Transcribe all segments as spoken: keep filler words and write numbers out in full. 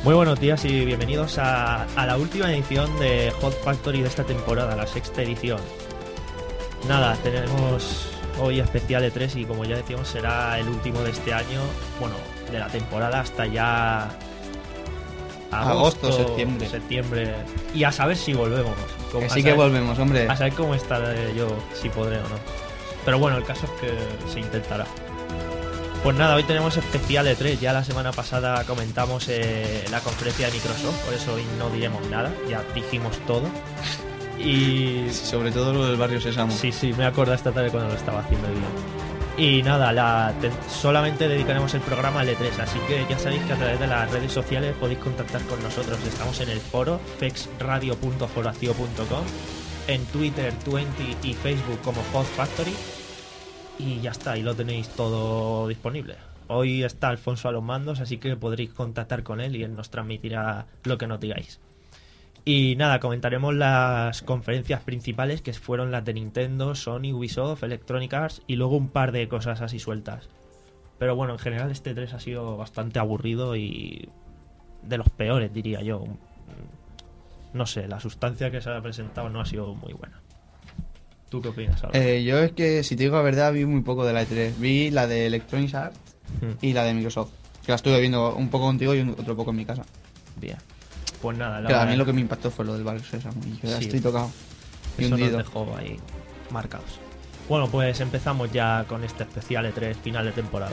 Muy buenos días y bienvenidos a, a la última edición de Hot Factory de esta temporada, la sexta edición. Nada, tenemos hoy especial E tres y como ya decíamos será el último de este año, bueno, de la temporada hasta ya agosto, agosto septiembre. septiembre y a saber si volvemos. Como, que sí que volvemos, hombre. A saber cómo estaré yo, si podré o no. Pero bueno, el caso es que se intentará. Pues nada, hoy tenemos especial E tres. Ya la semana pasada comentamos eh, la conferencia de Microsoft, por eso hoy no diremos nada, ya dijimos todo. Y sobre todo lo del barrio Sésamo. Sí, sí, me acuerdo esta tarde cuando lo estaba haciendo bien. Y nada, la, te, solamente dedicaremos el programa al E tres, así que ya sabéis que a través de las redes sociales podéis contactar con nosotros. Estamos en el foro fexradio punto foracio punto com, en Twitter, veinte y Facebook como Hot Factory. Y ya está, ahí lo tenéis todo disponible. Hoy está Alfonso a los mandos, así que podréis contactar con él y él nos transmitirá lo que nos digáis. Y nada, comentaremos las conferencias principales, que fueron las de Nintendo, Sony, Ubisoft, Electronic Arts y luego un par de cosas así sueltas. Pero bueno, en general este E tres ha sido bastante aburrido y de los peores, diría yo. No sé, la sustancia que se ha presentado no ha sido muy buena. ¿Tú qué opinas ahora? Eh, yo es que, si te digo la verdad, vi muy poco de la E tres. Vi la de Electronic Arts hmm. y la de Microsoft, que la estuve viendo un poco contigo y otro poco en mi casa. Bien. Pues nada, la Pero a mí lo que me impactó fue lo del barrio Sésamo. Y yo ya sí, estoy tocado. Y eso hundido. Nos dejó ahí marcados. Bueno, pues empezamos ya con este especial E tres final de temporada.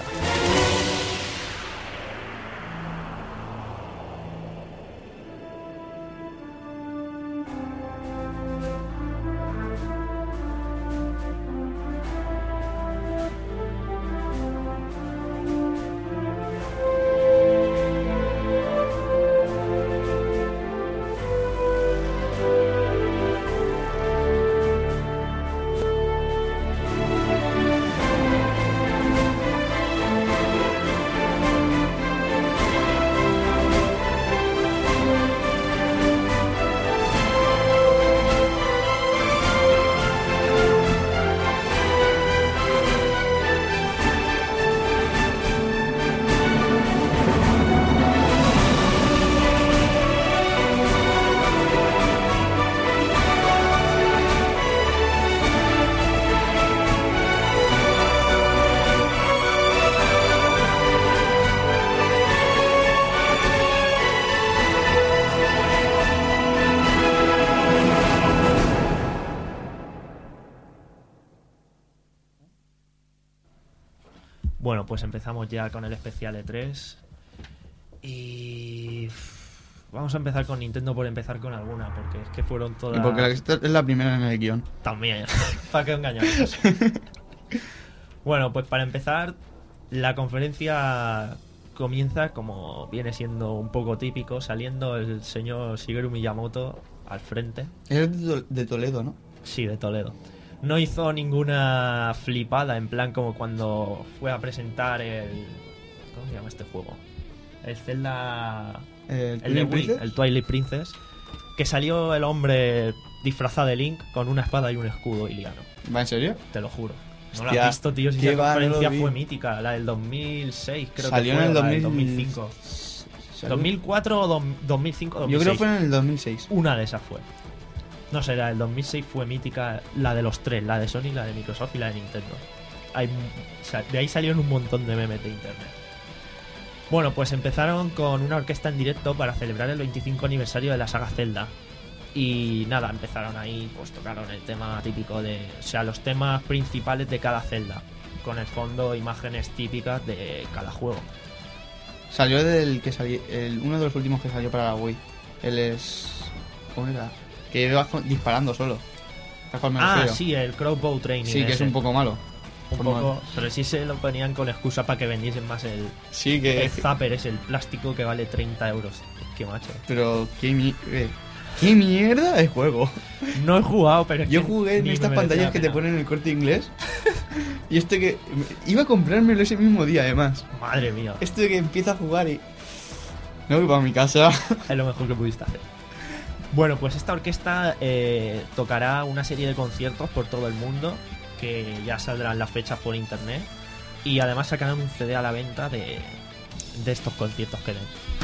Bueno, pues empezamos ya con el especial E tres y vamos a empezar con Nintendo por empezar con alguna, porque es que fueron todas... Y porque la que está es la primera en el guión. También, ¿para qué engañarnos? Bueno, pues para empezar, la conferencia comienza como viene siendo un poco típico, saliendo el señor Shigeru Miyamoto al frente. Es de Toledo, ¿no? Sí, de Toledo. No hizo ninguna flipada, en plan como cuando fue a presentar el... ¿Cómo se llama este juego? El Zelda... ¿El, el de Wii, el Twilight Princess. Que salió el hombre disfrazado de Link con una espada y un escudo iliano. ¿Va en serio? Te lo juro. No Hostia, lo has visto, tío, si esa va, conferencia no fue mítica. La del dos mil seis, creo salió que fue. en el dos mil... dos mil cinco. ¿Salió? ¿dos mil cuatro o dos mil cinco? dos mil seis. Yo creo que fue en el dos mil seis. Una de esas fue. No sé, la del dos mil seis fue mítica, la de los tres, la de Sony, la de Microsoft y la de Nintendo. Hay, o sea, de ahí salieron un montón de memes de internet. Bueno, pues empezaron con una orquesta en directo para celebrar el veinticinco aniversario de la saga Zelda. Y nada, empezaron ahí, pues tocaron el tema típico de... O sea, los temas principales de cada Zelda, con el fondo imágenes típicas de cada juego. Salió del que salió, el, uno de los últimos que salió para la Wii. Él es... ¿Cómo era? Que iba disparando solo. Ah, sí, el Crossbow Training. Sí, que ese. es un poco malo. Un poco, pero sí se lo ponían con excusa para que vendiesen más el, sí, que... el zapper, es el plástico que vale treinta euros. Qué macho. Pero, qué, mi... ¿Qué mierda de juego? No he jugado, pero... Yo jugué en estas pantallas que te ponen el Corte Inglés. Y este que... Iba a comprármelo ese mismo día, además. Madre mía. Este que empieza a jugar y... Me voy para mi casa. Es lo mejor que pudiste hacer. Bueno, pues esta orquesta eh, tocará una serie de conciertos por todo el mundo, que ya saldrán las fechas por internet, y además sacarán un C D a la venta de, de estos conciertos que den.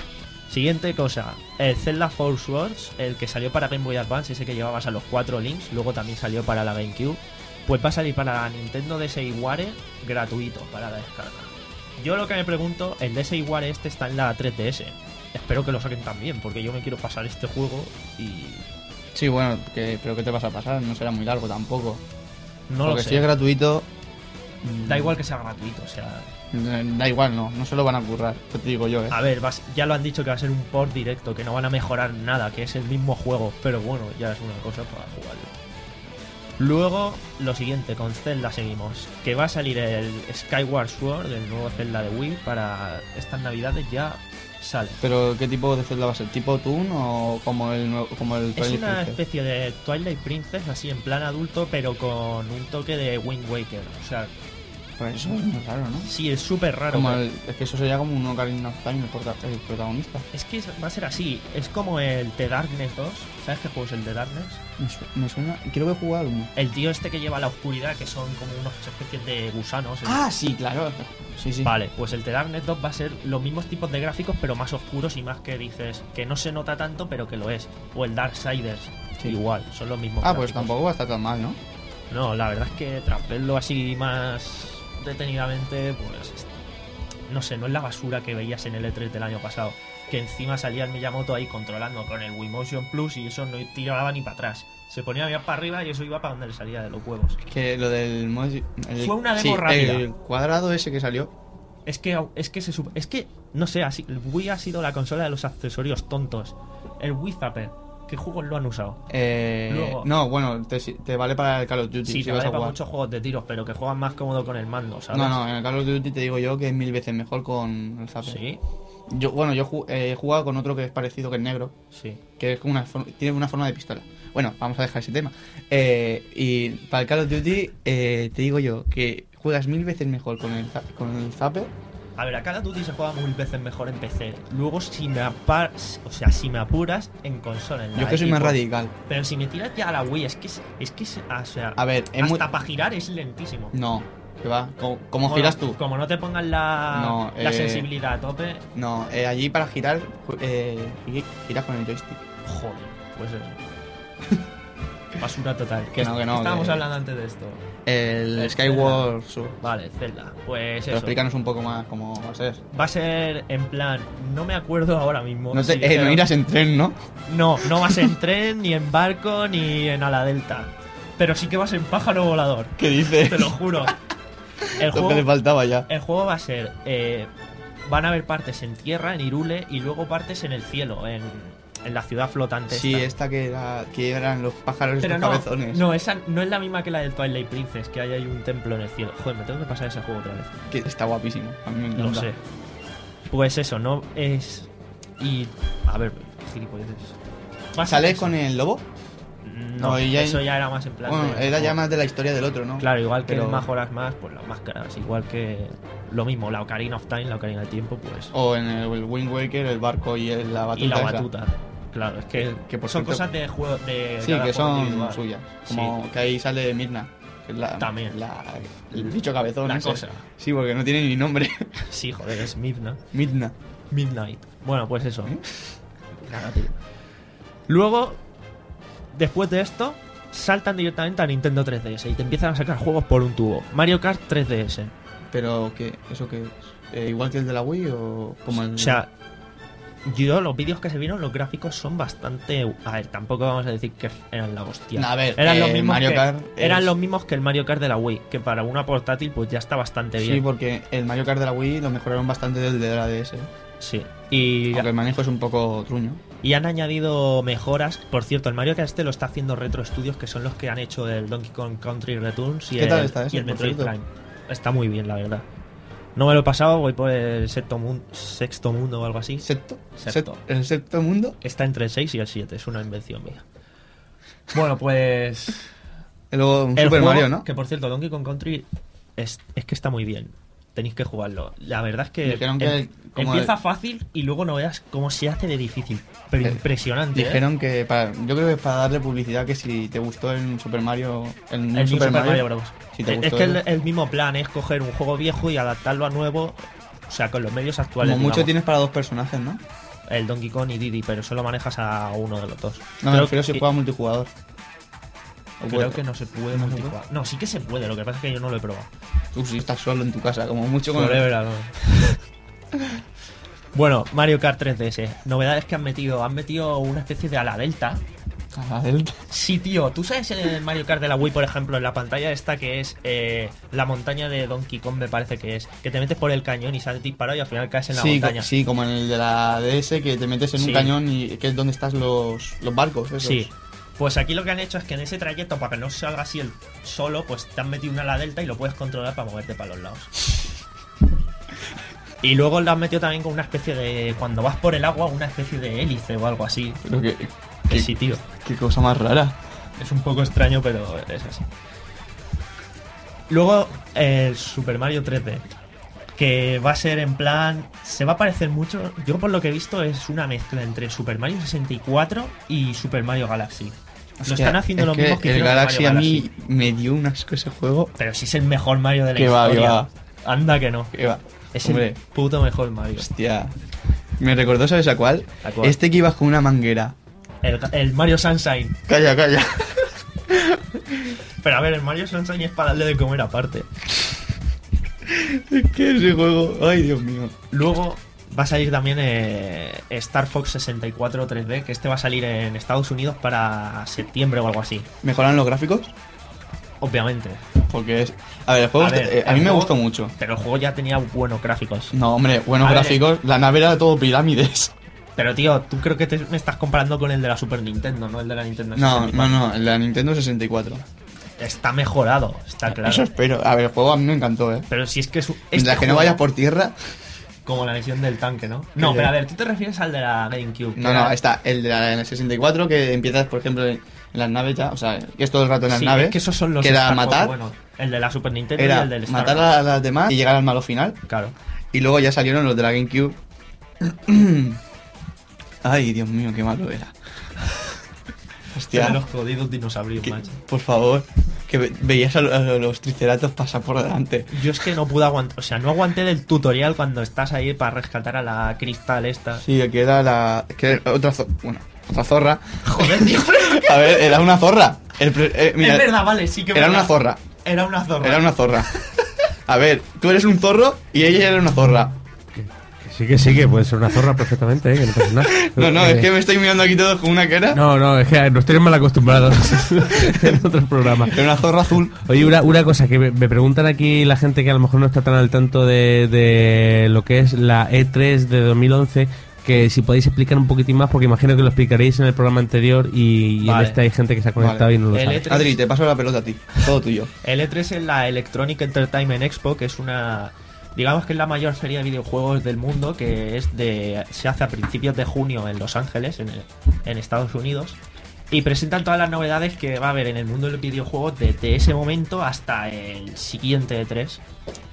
Siguiente cosa, el Zelda Four Swords, el que salió para Game Boy Advance, ese que llevabas a los cuatro links, luego también salió para la GameCube, pues va a salir para la Nintendo D S i Ware gratuito para la descarga. Yo lo que me pregunto, el D S i Ware este está en la tres D S. Espero que lo saquen también, porque yo me quiero pasar este juego y... Sí, bueno, que, pero ¿qué te vas a pasar? No será muy largo tampoco. No porque lo sé. si es gratuito... Da igual que sea gratuito, o sea... Da igual, no, no se lo van a currar, te digo yo, eh. A ver, vas, ya lo han dicho que va a ser un port directo, que no van a mejorar nada, que es el mismo juego, pero bueno, ya es una cosa para jugarlo. Luego, lo siguiente, con Zelda seguimos, que va a salir el Skyward Sword, el nuevo Zelda de Wii, para estas navidades ya sale. Pero ¿qué tipo de Zelda va a ser? ¿Tipo Toon o como el nuevo, como el Es Twilight una Princess? especie de Twilight Princess, así en plan adulto, pero con un toque de Wind Waker, o sea... Pues eso es muy raro, ¿no? Sí, es súper raro. Como pero- el- es que eso sería como un Ocarina of Time, el, prota- el protagonista. Es que va a ser así, es como el The Darkness dos, ¿sabes qué juego es el The Darkness? Me, su- me suena... Creo que he jugado uno. El tío este que lleva la oscuridad, que son como unas especies de gusanos. Ah, sí, claro. Sí, sí. Vale, pues el The Darkness dos va a ser los mismos tipos de gráficos, pero más oscuros y más que dices que no se nota tanto, pero que lo es. O el Darksiders, Sí. igual, son los mismos Ah, pues gráficos. tampoco va a estar tan mal, ¿no? No, la verdad es que tras verlo así más detenidamente, pues no sé, no es la basura que veías en el E tres del año pasado, que encima salía el Miyamoto ahí controlando con el Wiimotion Plus y eso no tiraba ni para atrás. Se ponía bien para arriba y eso iba para donde le salía de los huevos. Que lo del... mod- el- Fue una demo sí, rápida. el cuadrado ese que salió. Es que es que se sup- es que no sé, así el Wii ha sido la consola de los accesorios tontos. El Wii Zapper, ¿qué juegos lo han usado? Eh, Luego- no, bueno, te, te vale para el Call of Duty. Sí, si te vas vale a para jugar. muchos juegos de tiros, pero que juegan más cómodo con el mando, ¿sabes? No, no, en el Call of Duty te digo yo que es mil veces mejor con el Zapper. Sí, Yo, bueno, yo ju- eh, he jugado con otro que es parecido, que es negro, sí. que es como una for- tiene una forma de pistola. Bueno, vamos a dejar ese tema. Eh, y para el Call of Duty eh, te digo yo que juegas mil veces mejor con el, za- con el Zapper. A ver, a Call of Duty se juega mil veces mejor en P C. Luego, si me apar... o sea, si me apuras, en consola. En la Yo es que soy más Xbox. radical. Pero si me tiras ya a la Wii, es que es, es que es- o sea, A ver, es hasta muy... para girar es lentísimo. No, que va. ¿Cómo, cómo Bueno, giras tú? Como no te pongan la, No, la eh, sensibilidad a tope, No, eh, allí para girar, ju- eh, gi- giras con el joystick. joder, pues eso. Basura total. Que no, que no, Estábamos que- hablando antes de esto. El El Skyward Sword. Vale, Zelda. Pues Pero eso. explícanos un poco más cómo va a ser. Va a ser en plan, no me acuerdo ahora mismo. No, te, si eh, no dijeron- irás en tren, ¿no? No, no vas en tren, ni en barco, ni en ala delta. Pero sí que vas en pájaro volador. ¿Qué dices? Te lo juro. El Lo que le juego, faltaba ya. el juego va a ser... eh, van a haber partes en tierra, en Hyrule, y luego partes en el cielo, en, en la ciudad flotante. Sí, esta. esta que, era, que eran los pájaros Pero estos no, cabezones. no, esa no es la misma que la del Twilight Princess, que hay ahí un templo en el cielo. Joder, me tengo que pasar ese juego otra vez. Que está guapísimo. A mí me encanta. Lo sé. Pues eso, no es... Y... A ver, gilipolleces. Va a ser ¿Sale eso. con el lobo? No, No, y ya- eso ya era más en plan... Bueno, de- era ya más de la historia del otro, ¿no? Claro, igual que Pero- en Majora's Mask, pues las máscaras, igual que lo mismo, la Ocarina of Time, la Ocarina del Tiempo, pues... O en el, el Wind Waker, el barco y el- la batuta. y la esa. batuta. Claro, es que, Que por son cierto- cosas de juego de Sí, cada que juego son individual. suyas. Como que ahí sale Mirna. Que es la, También. la- el bicho cabezón. La ese. cosa. Sí, porque no tiene ni nombre. Sí, joder, es Midna. Midna. Midnight. Bueno, pues eso. ¿Eh? Nada, tío. Luego, después de esto, saltan directamente a Nintendo tres D S y te empiezan a sacar juegos por un tubo. Mario Kart tres D S. Pero, ¿qué? ¿Eso qué es? Eh, ¿Igual que el de la Wii o como el...? O sea, yo los vídeos que se vieron, los gráficos son bastante... A ver, tampoco vamos a decir que eran la hostia. No, a ver, eran, eh, los mismos Mario que, Kart eran es- los mismos que el Mario Kart de la Wii, que para una portátil pues ya está bastante bien. Sí, porque el Mario Kart de la Wii lo mejoraron bastante del de la D S. Sí. Y, Aunque el manejo es un poco truño. y han añadido mejoras. Por cierto, el Mario Kart este lo está haciendo Retro Studios, que son los que han hecho el Donkey Kong Country Returns y ¿Qué el, tal está ese, y el por Metroid cierto? Prime. Está muy bien, la verdad. No me lo he pasado, voy por el sexto, mun- sexto mundo o algo así. ¿Sexto? Sexto. Set- ¿El sexto mundo? Está entre el seis y el siete, es una invención mía. Bueno, pues... Y luego un el Super juego, Mario, ¿no? Que por cierto, Donkey Kong Country es, es que está muy bien. Tenéis que jugarlo. La verdad es que, Dijeron que em- como empieza el- fácil y luego no veas cómo se hace de difícil. Pero Eh, impresionante. ¿eh? Dijeron que para, yo creo que es para darle publicidad que si te gustó el Super Mario, el, El New New Super, Mario, Bros. si te Eh, es gustó que el- el, el mismo plan es coger un juego viejo y adaptarlo a nuevo, o sea, con los medios actuales. como mucho digamos. tienes para dos personajes, ¿no? el Donkey Kong y Diddy, pero solo manejas a uno de los dos. No, creo pero se que, juega multijugador. ¿O creo puede? que no se puede ¿No se multijugar. No, sí que se puede, lo que pasa es que yo no lo he probado. Tú sí estás solo en tu casa, como mucho con... Forever alone. Bueno, Mario Kart tres D S. Novedades que han metido. Han metido una especie de ala delta. A la delta. Sí, tío. ¿Tú sabes el Mario Kart de la Wii, por ejemplo, en la pantalla esta que es eh, la montaña de Donkey Kong, me parece que es? Que te metes por el cañón y sales disparado y al final caes en la Sí, montaña. co- sí, como en el de la D S, que te metes en Sí. un cañón y que es donde estás los, los barcos. Esos. Sí. Pues aquí lo que han hecho es que en ese trayecto, para que no salga así el solo, pues te han metido una ala delta y lo puedes controlar para moverte para los lados. Y luego lo han metido también con una especie de... Cuando vas por el agua, una especie de hélice o algo así. Pero que, Que que- sí, tío. qué cosa más rara. Es un poco extraño, pero es así. Luego, el Super Mario tres D. Que va a ser en plan... Se va a parecer mucho... Yo por lo que he visto es una mezcla entre Super Mario sesenta y cuatro y Super Mario Galaxy. Lo Hostia, están haciendo es lo que mismo que el hicieron con Galaxy Mario a mí me dio un asco ese juego. Pero si es el mejor Mario de la Que va, que historia. va. Anda que no. Que va. Es Hombre, el puto mejor Mario. hostia. Me recordó, ¿sabes a cuál? ¿A cuál? Este que ibas con una manguera. El, el Mario Sunshine. Calla, calla. Pero a ver, el Mario Sunshine es para darle de comer aparte. Es que ese juego... Ay, Dios mío. Luego va a salir también eh, Star Fox sesenta y cuatro tres D, que este va a salir en Estados Unidos para septiembre o algo así. ¿Mejoran los gráficos? Obviamente. Porque es... A ver, el juego... A está- ver, eh, a el mí me juego- gustó mucho. Pero el juego ya tenía buenos gráficos. No, hombre, buenos A ver, gráficos. La nave era todo pirámides. Pero tío, tú creo que te, me estás comparando con el de la Super Nintendo, no el de la Nintendo No, sesenta y no, cuatro. no. La Nintendo sesenta y cuatro. Está mejorado, está claro. Eso espero. A ver, el juego a mí me encantó, ¿eh? Pero si es que es un- este Mientras que no juego- vayas por tierra... Como la misión del tanque, ¿no? No, Sí. pero a ver, tú te refieres al de la GameCube. que No, era- no, está el de la sesenta y cuatro que empiezas, por ejemplo, en las naves ya, o sea, que es todo el rato en las Sí, naves. es que esos son los que era Star Fox, matar, bueno, el de la Super Nintendo y era el del Star matar Fox. a las demás y llegar al malo final. Claro. Y luego ya salieron los de la GameCube. Ay, Dios mío, qué malo era. Hostia, De los jodidos dinosaurios, que- macho. por favor, que ve- veías a, lo- a los triceratops pasar por delante. Yo es que no pude aguantar, o sea, no aguanté del tutorial cuando estás ahí para rescatar a la cristal esta. Sí, que era la... que era otra, zo- bueno, otra zorra. Joder, tío. A ver, era una zorra. El pre- eh, mira, es verdad, vale, sí que era verdad. una zorra. Era una zorra. Era una zorra. A ver, tú eres un zorro y ella era una zorra. Que sí, que sí, que puede ser una zorra perfectamente, ¿eh? Que no pasa nada. No, no, Eh, es que me estoy mirando aquí todos con una cara. No, no, es que nos tienen mal acostumbrados en otros programas. Era una zorra azul. Oye, una, una cosa que me, me preguntan aquí la gente que a lo mejor no está tan al tanto de, de lo que es la E tres de dos mil once, que si podéis explicar un poquitín más, porque imagino que lo explicaréis en el programa anterior y, y Vale. en este hay gente que se ha conectado Vale. y no lo El sabe. E tres Adri, te paso la pelota a ti. Todo tuyo. El E tres es la Electronic Entertainment Expo, que es una... Digamos que es la mayor feria de videojuegos del mundo, que es de se hace a principios de junio en Los Ángeles, en, el- en Estados Unidos. Y presentan todas las novedades que va a haber en el mundo del videojuego desde ese momento hasta el siguiente E tres.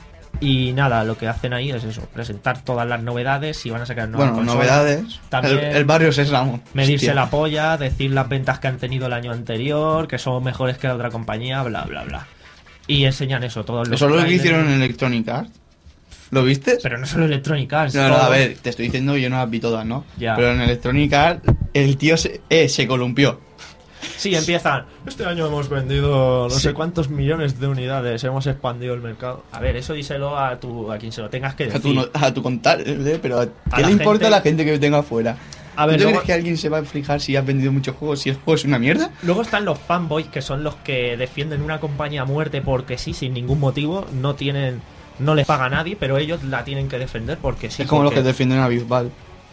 Y nada, lo que hacen ahí es eso, presentar todas las novedades y van a sacar nuevas Bueno, consolas. novedades. También El, el barrio Sésamo. Medirse Hostia. la polla, decir las ventas que han tenido el año anterior, que son mejores que la otra compañía, bla, bla, bla. Y enseñan eso, todos los Eso es lo que trailers. hicieron en Electronic Arts. ¿Lo viste? Pero no solo Electronic Arts. No, no, todo. a ver, te estoy diciendo, yo no las vi todas, ¿no? Ya. Pero en Electronic Arts, el tío se, eh, se columpió. Sí, empiezan. Este año hemos vendido no Sí. sé cuántos millones de unidades, hemos expandido el mercado. A ver, eso díselo a tu a quien se lo tengas que A decir. tu, no- a tu contar, ¿eh? Pero ¿qué la le importa gente- a la gente que tenga afuera? A ver, ¿Tú te luego- crees que alguien se va a fijar si has vendido muchos juegos, si el juego es una mierda? Luego están los fanboys, que son los que defienden una compañía a muerte porque sí, sin ningún motivo, no tienen, no les paga a nadie, pero ellos la tienen que defender porque sí. es como los porque- que defienden a Bisbal.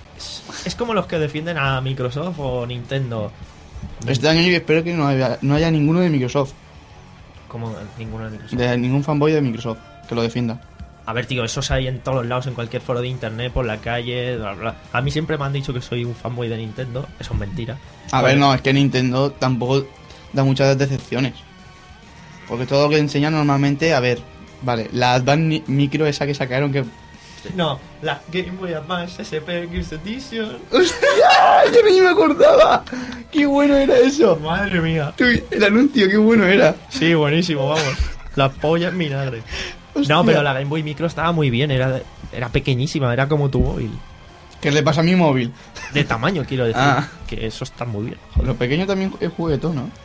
Es como los que defienden a Microsoft o Nintendo. Este año yo espero que no haya, no haya ninguno de Microsoft, Como ninguno de Microsoft. de ningún fanboy de Microsoft que lo defienda. A ver, tío, esos hay en todos los lados, en cualquier foro de internet, por la calle, bla, bla. A mí siempre me han dicho que soy un fanboy de Nintendo. Eso es mentira. A ver, no, es que Nintendo tampoco da muchas decepciones. Porque todo lo que enseña normalmente, a ver, vale, la Advance Ni- Micro esa que sacaron que... No, la Game Boy Advance S P X Edition. ¡Hostia! Yo ni me acordaba. ¡Qué bueno era eso! Madre mía. Tú, el anuncio, qué bueno era. Sí, buenísimo, vamos. La polla en vinagre. Hostia. No, pero la Game Boy Micro estaba muy bien, era, era pequeñísima, era como tu móvil. ¿Qué le pasa a mi móvil? De tamaño, quiero decir. Ah. Que eso está muy bien. Lo pequeño también es juguetón, ¿no?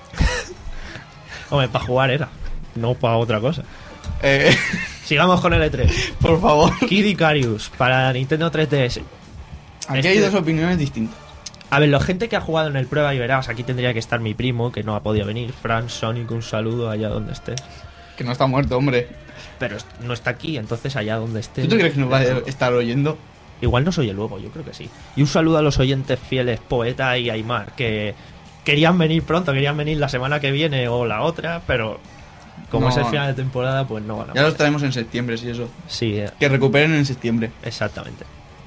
Hombre, para jugar era, no para otra cosa. Eh, Sigamos con el E tres. por favor. Kid Icarus para Nintendo tres D S. Aquí Este- hay dos opiniones distintas. A ver, la gente que ha jugado en el prueba y verás, aquí tendría que estar mi primo, que no ha podido venir. Fran Sonic, un saludo allá donde esté. Que no está muerto, hombre. Pero est- no está aquí, entonces allá donde esté. ¿Tú te crees que nos va a estar oyendo? Igual no soy el luego, yo creo que sí. Y un saludo a los oyentes fieles, Poeta y Aymar, que querían venir pronto, querían venir la semana que viene o la otra, pero como No. es el final de temporada, pues no van a Ya los poder. traemos en septiembre, si eso. Sí, eh, Que recuperen en septiembre. exactamente.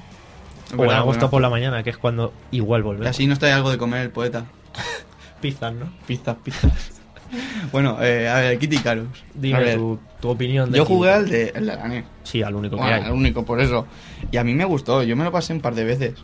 Es O en verdad, agosto bueno. por la mañana, que es cuando igual Y volvemos. así nos trae algo de comer el poeta. Pizzas, ¿no? Pizzas, pizzas. Bueno, eh, a ver, Kid Icarus. A Dime ver, tu, tu opinión de yo Kid jugué Icarus. al de, el de la N E S. Sí, al único Bueno, que el hay. único, por eso. Y a mí me gustó, yo me lo pasé un par de veces.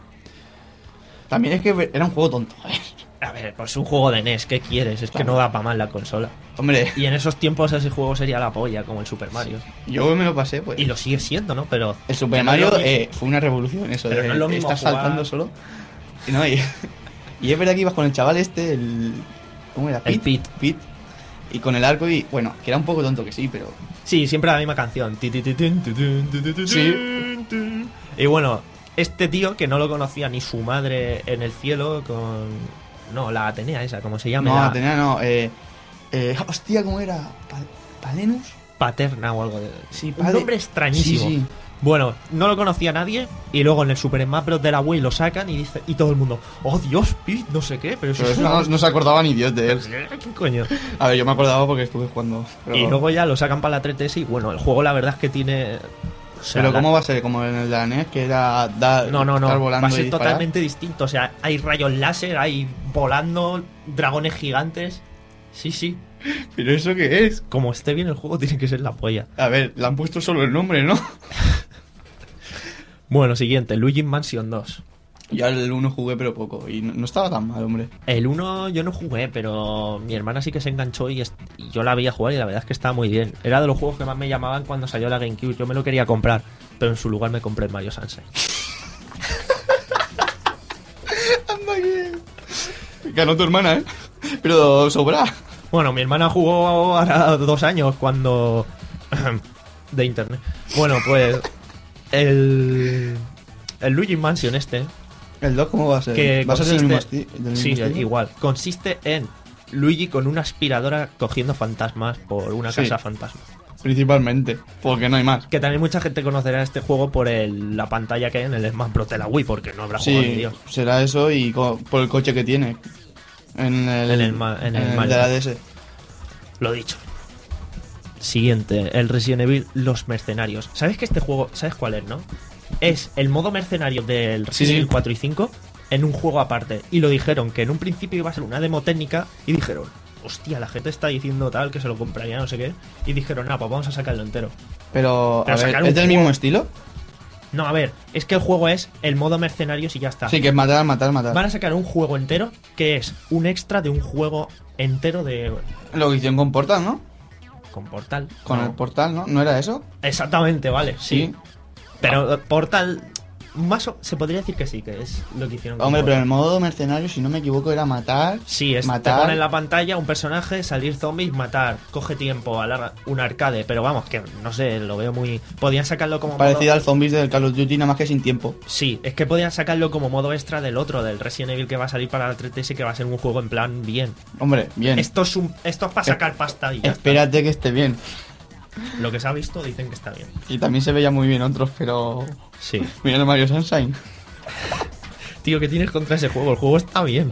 También es que era un juego tonto. A ver, pues un juego de N E S, ¿qué quieres? Es que Claro. no da para mal la consola. Hombre, Y en esos tiempos ese juego sería la polla, como el Super Mario. yo me lo pasé, pues. Y lo sigue siendo, ¿no? Pero El Super que no es Mario lo mismo. eh, fue una revolución, eso Pero de no es lo mismo estar jugar- saltando solo. Y, no, y, y es verdad que ibas con el chaval este, el. ¿Cómo era? El Pete. Pete. Y con el arco, y bueno, que era un poco tonto que sí, pero. Sí, siempre la misma canción. Ti, ti, ti, tin, ti, tin, ti, ti, ti, Sí. tin, tin. Y bueno, este tío que no lo conocía ni su madre en el cielo con... No, la Atenea esa, como se llama. No, la tenía, no. Eh, eh, hostia, ¿cómo era? Pa- ¿Palenus? Paterna o algo de... Sí, Un Pale- nombre extrañísimo. Sí, sí. Bueno, no lo conocía nadie y luego en el Super Smash Bros. De la Wii lo sacan y dice y todo el mundo, oh Dios, Pete, no sé qué, pero eso Pero es eso una... no, no se acordaba ni Dios de él. ¿Qué coño? A ver, yo me acordaba porque estuve jugando. Pero, Y luego ya lo sacan para la tres D S y bueno, el juego la verdad es que tiene... o sea, pero la- ¿cómo va a ser? Como en el de la N E S, que era dar, No, no, no, estar va volando a y ser disparar. totalmente distinto. O sea, hay rayos láser, hay volando, dragones gigantes. Sí, sí. ¿Pero eso qué es? Como esté bien el juego, tiene que ser la polla. A ver, le han puesto solo el nombre, ¿no? Bueno, siguiente, Luigi Mansion dos. Yo al uno jugué, pero poco. Y no, no estaba tan mal, hombre. El uno yo no jugué, pero mi hermana sí que se enganchó y, est- y yo la veía jugar y la verdad es que estaba muy bien. Era de los juegos que más me llamaban cuando salió la GameCube. Yo me lo quería comprar, pero en su lugar me compré el Mario Sunshine. Anda que... Ganó tu hermana, ¿eh? Pero sobra. Bueno, mi hermana jugó ahora dos años cuando... de internet. Bueno, pues... El... El Luigi Mansion este... ¿El dos cómo va a ser? que ¿Va a ser del consiste- mismo, esti- del sí, mismo estilo? igual. Consiste en Luigi con una aspiradora cogiendo fantasmas por una Sí. casa fantasma. Principalmente, porque no hay más. Que también mucha gente conocerá este juego por el- la pantalla que hay en el Smash Bros. De la Wii, porque no habrá jugado ni Sí, Dios. será eso y co- por el coche que tiene. En el, En el ma- en el Mario. de la D S. Lo dicho. Siguiente, el Resident Evil Los Mercenarios. ¿Sabes que este juego, sabes cuál es, no? Es el modo mercenario del Resident Sí, sí. Evil cuatro y cinco en un juego aparte. Y lo dijeron que en un principio iba a ser una demo técnica y dijeron, hostia, la gente está diciendo tal que se lo compraría, no sé qué. Y dijeron, ah, pues vamos a sacarlo entero. Pero, Pero a ver, sacar un ¿es del juego- mismo estilo? No, a ver, es que el juego es el modo mercenarios y ya está. Sí, que es matar, matar, matar. Van a sacar un juego entero que es un extra de un juego entero de... Lo que hicieron con Portal, ¿no? con Portal. Con No. el Portal, ¿no? ¿No era eso? Exactamente, vale, sí. Sí. Pero eh, Portal, más o- se podría decir que sí, que es lo que hicieron con Hombre, pero en Portal. el modo mercenario, si no me equivoco, era matar. Sí, es, matar. te pone en la pantalla un personaje, salir zombies, matar, coge tiempo, alarga, un arcade, pero vamos, que no sé, lo veo muy... Podían sacarlo como Parecido modo... al zombies del Call of Duty, nada más que sin tiempo. Sí, es que podían sacarlo como modo extra del otro, del Resident Evil que va a salir para la tres D S, que va a ser un juego en plan bien. Hombre, bien. Esto es, un, esto es para sacar pasta y ya Espérate que esté bien. está. Lo que se ha visto dicen que está bien. Y también se veía muy bien otros, pero... Sí. Mira el Mario Sunshine. Tío, ¿qué tienes contra ese juego? El juego está bien.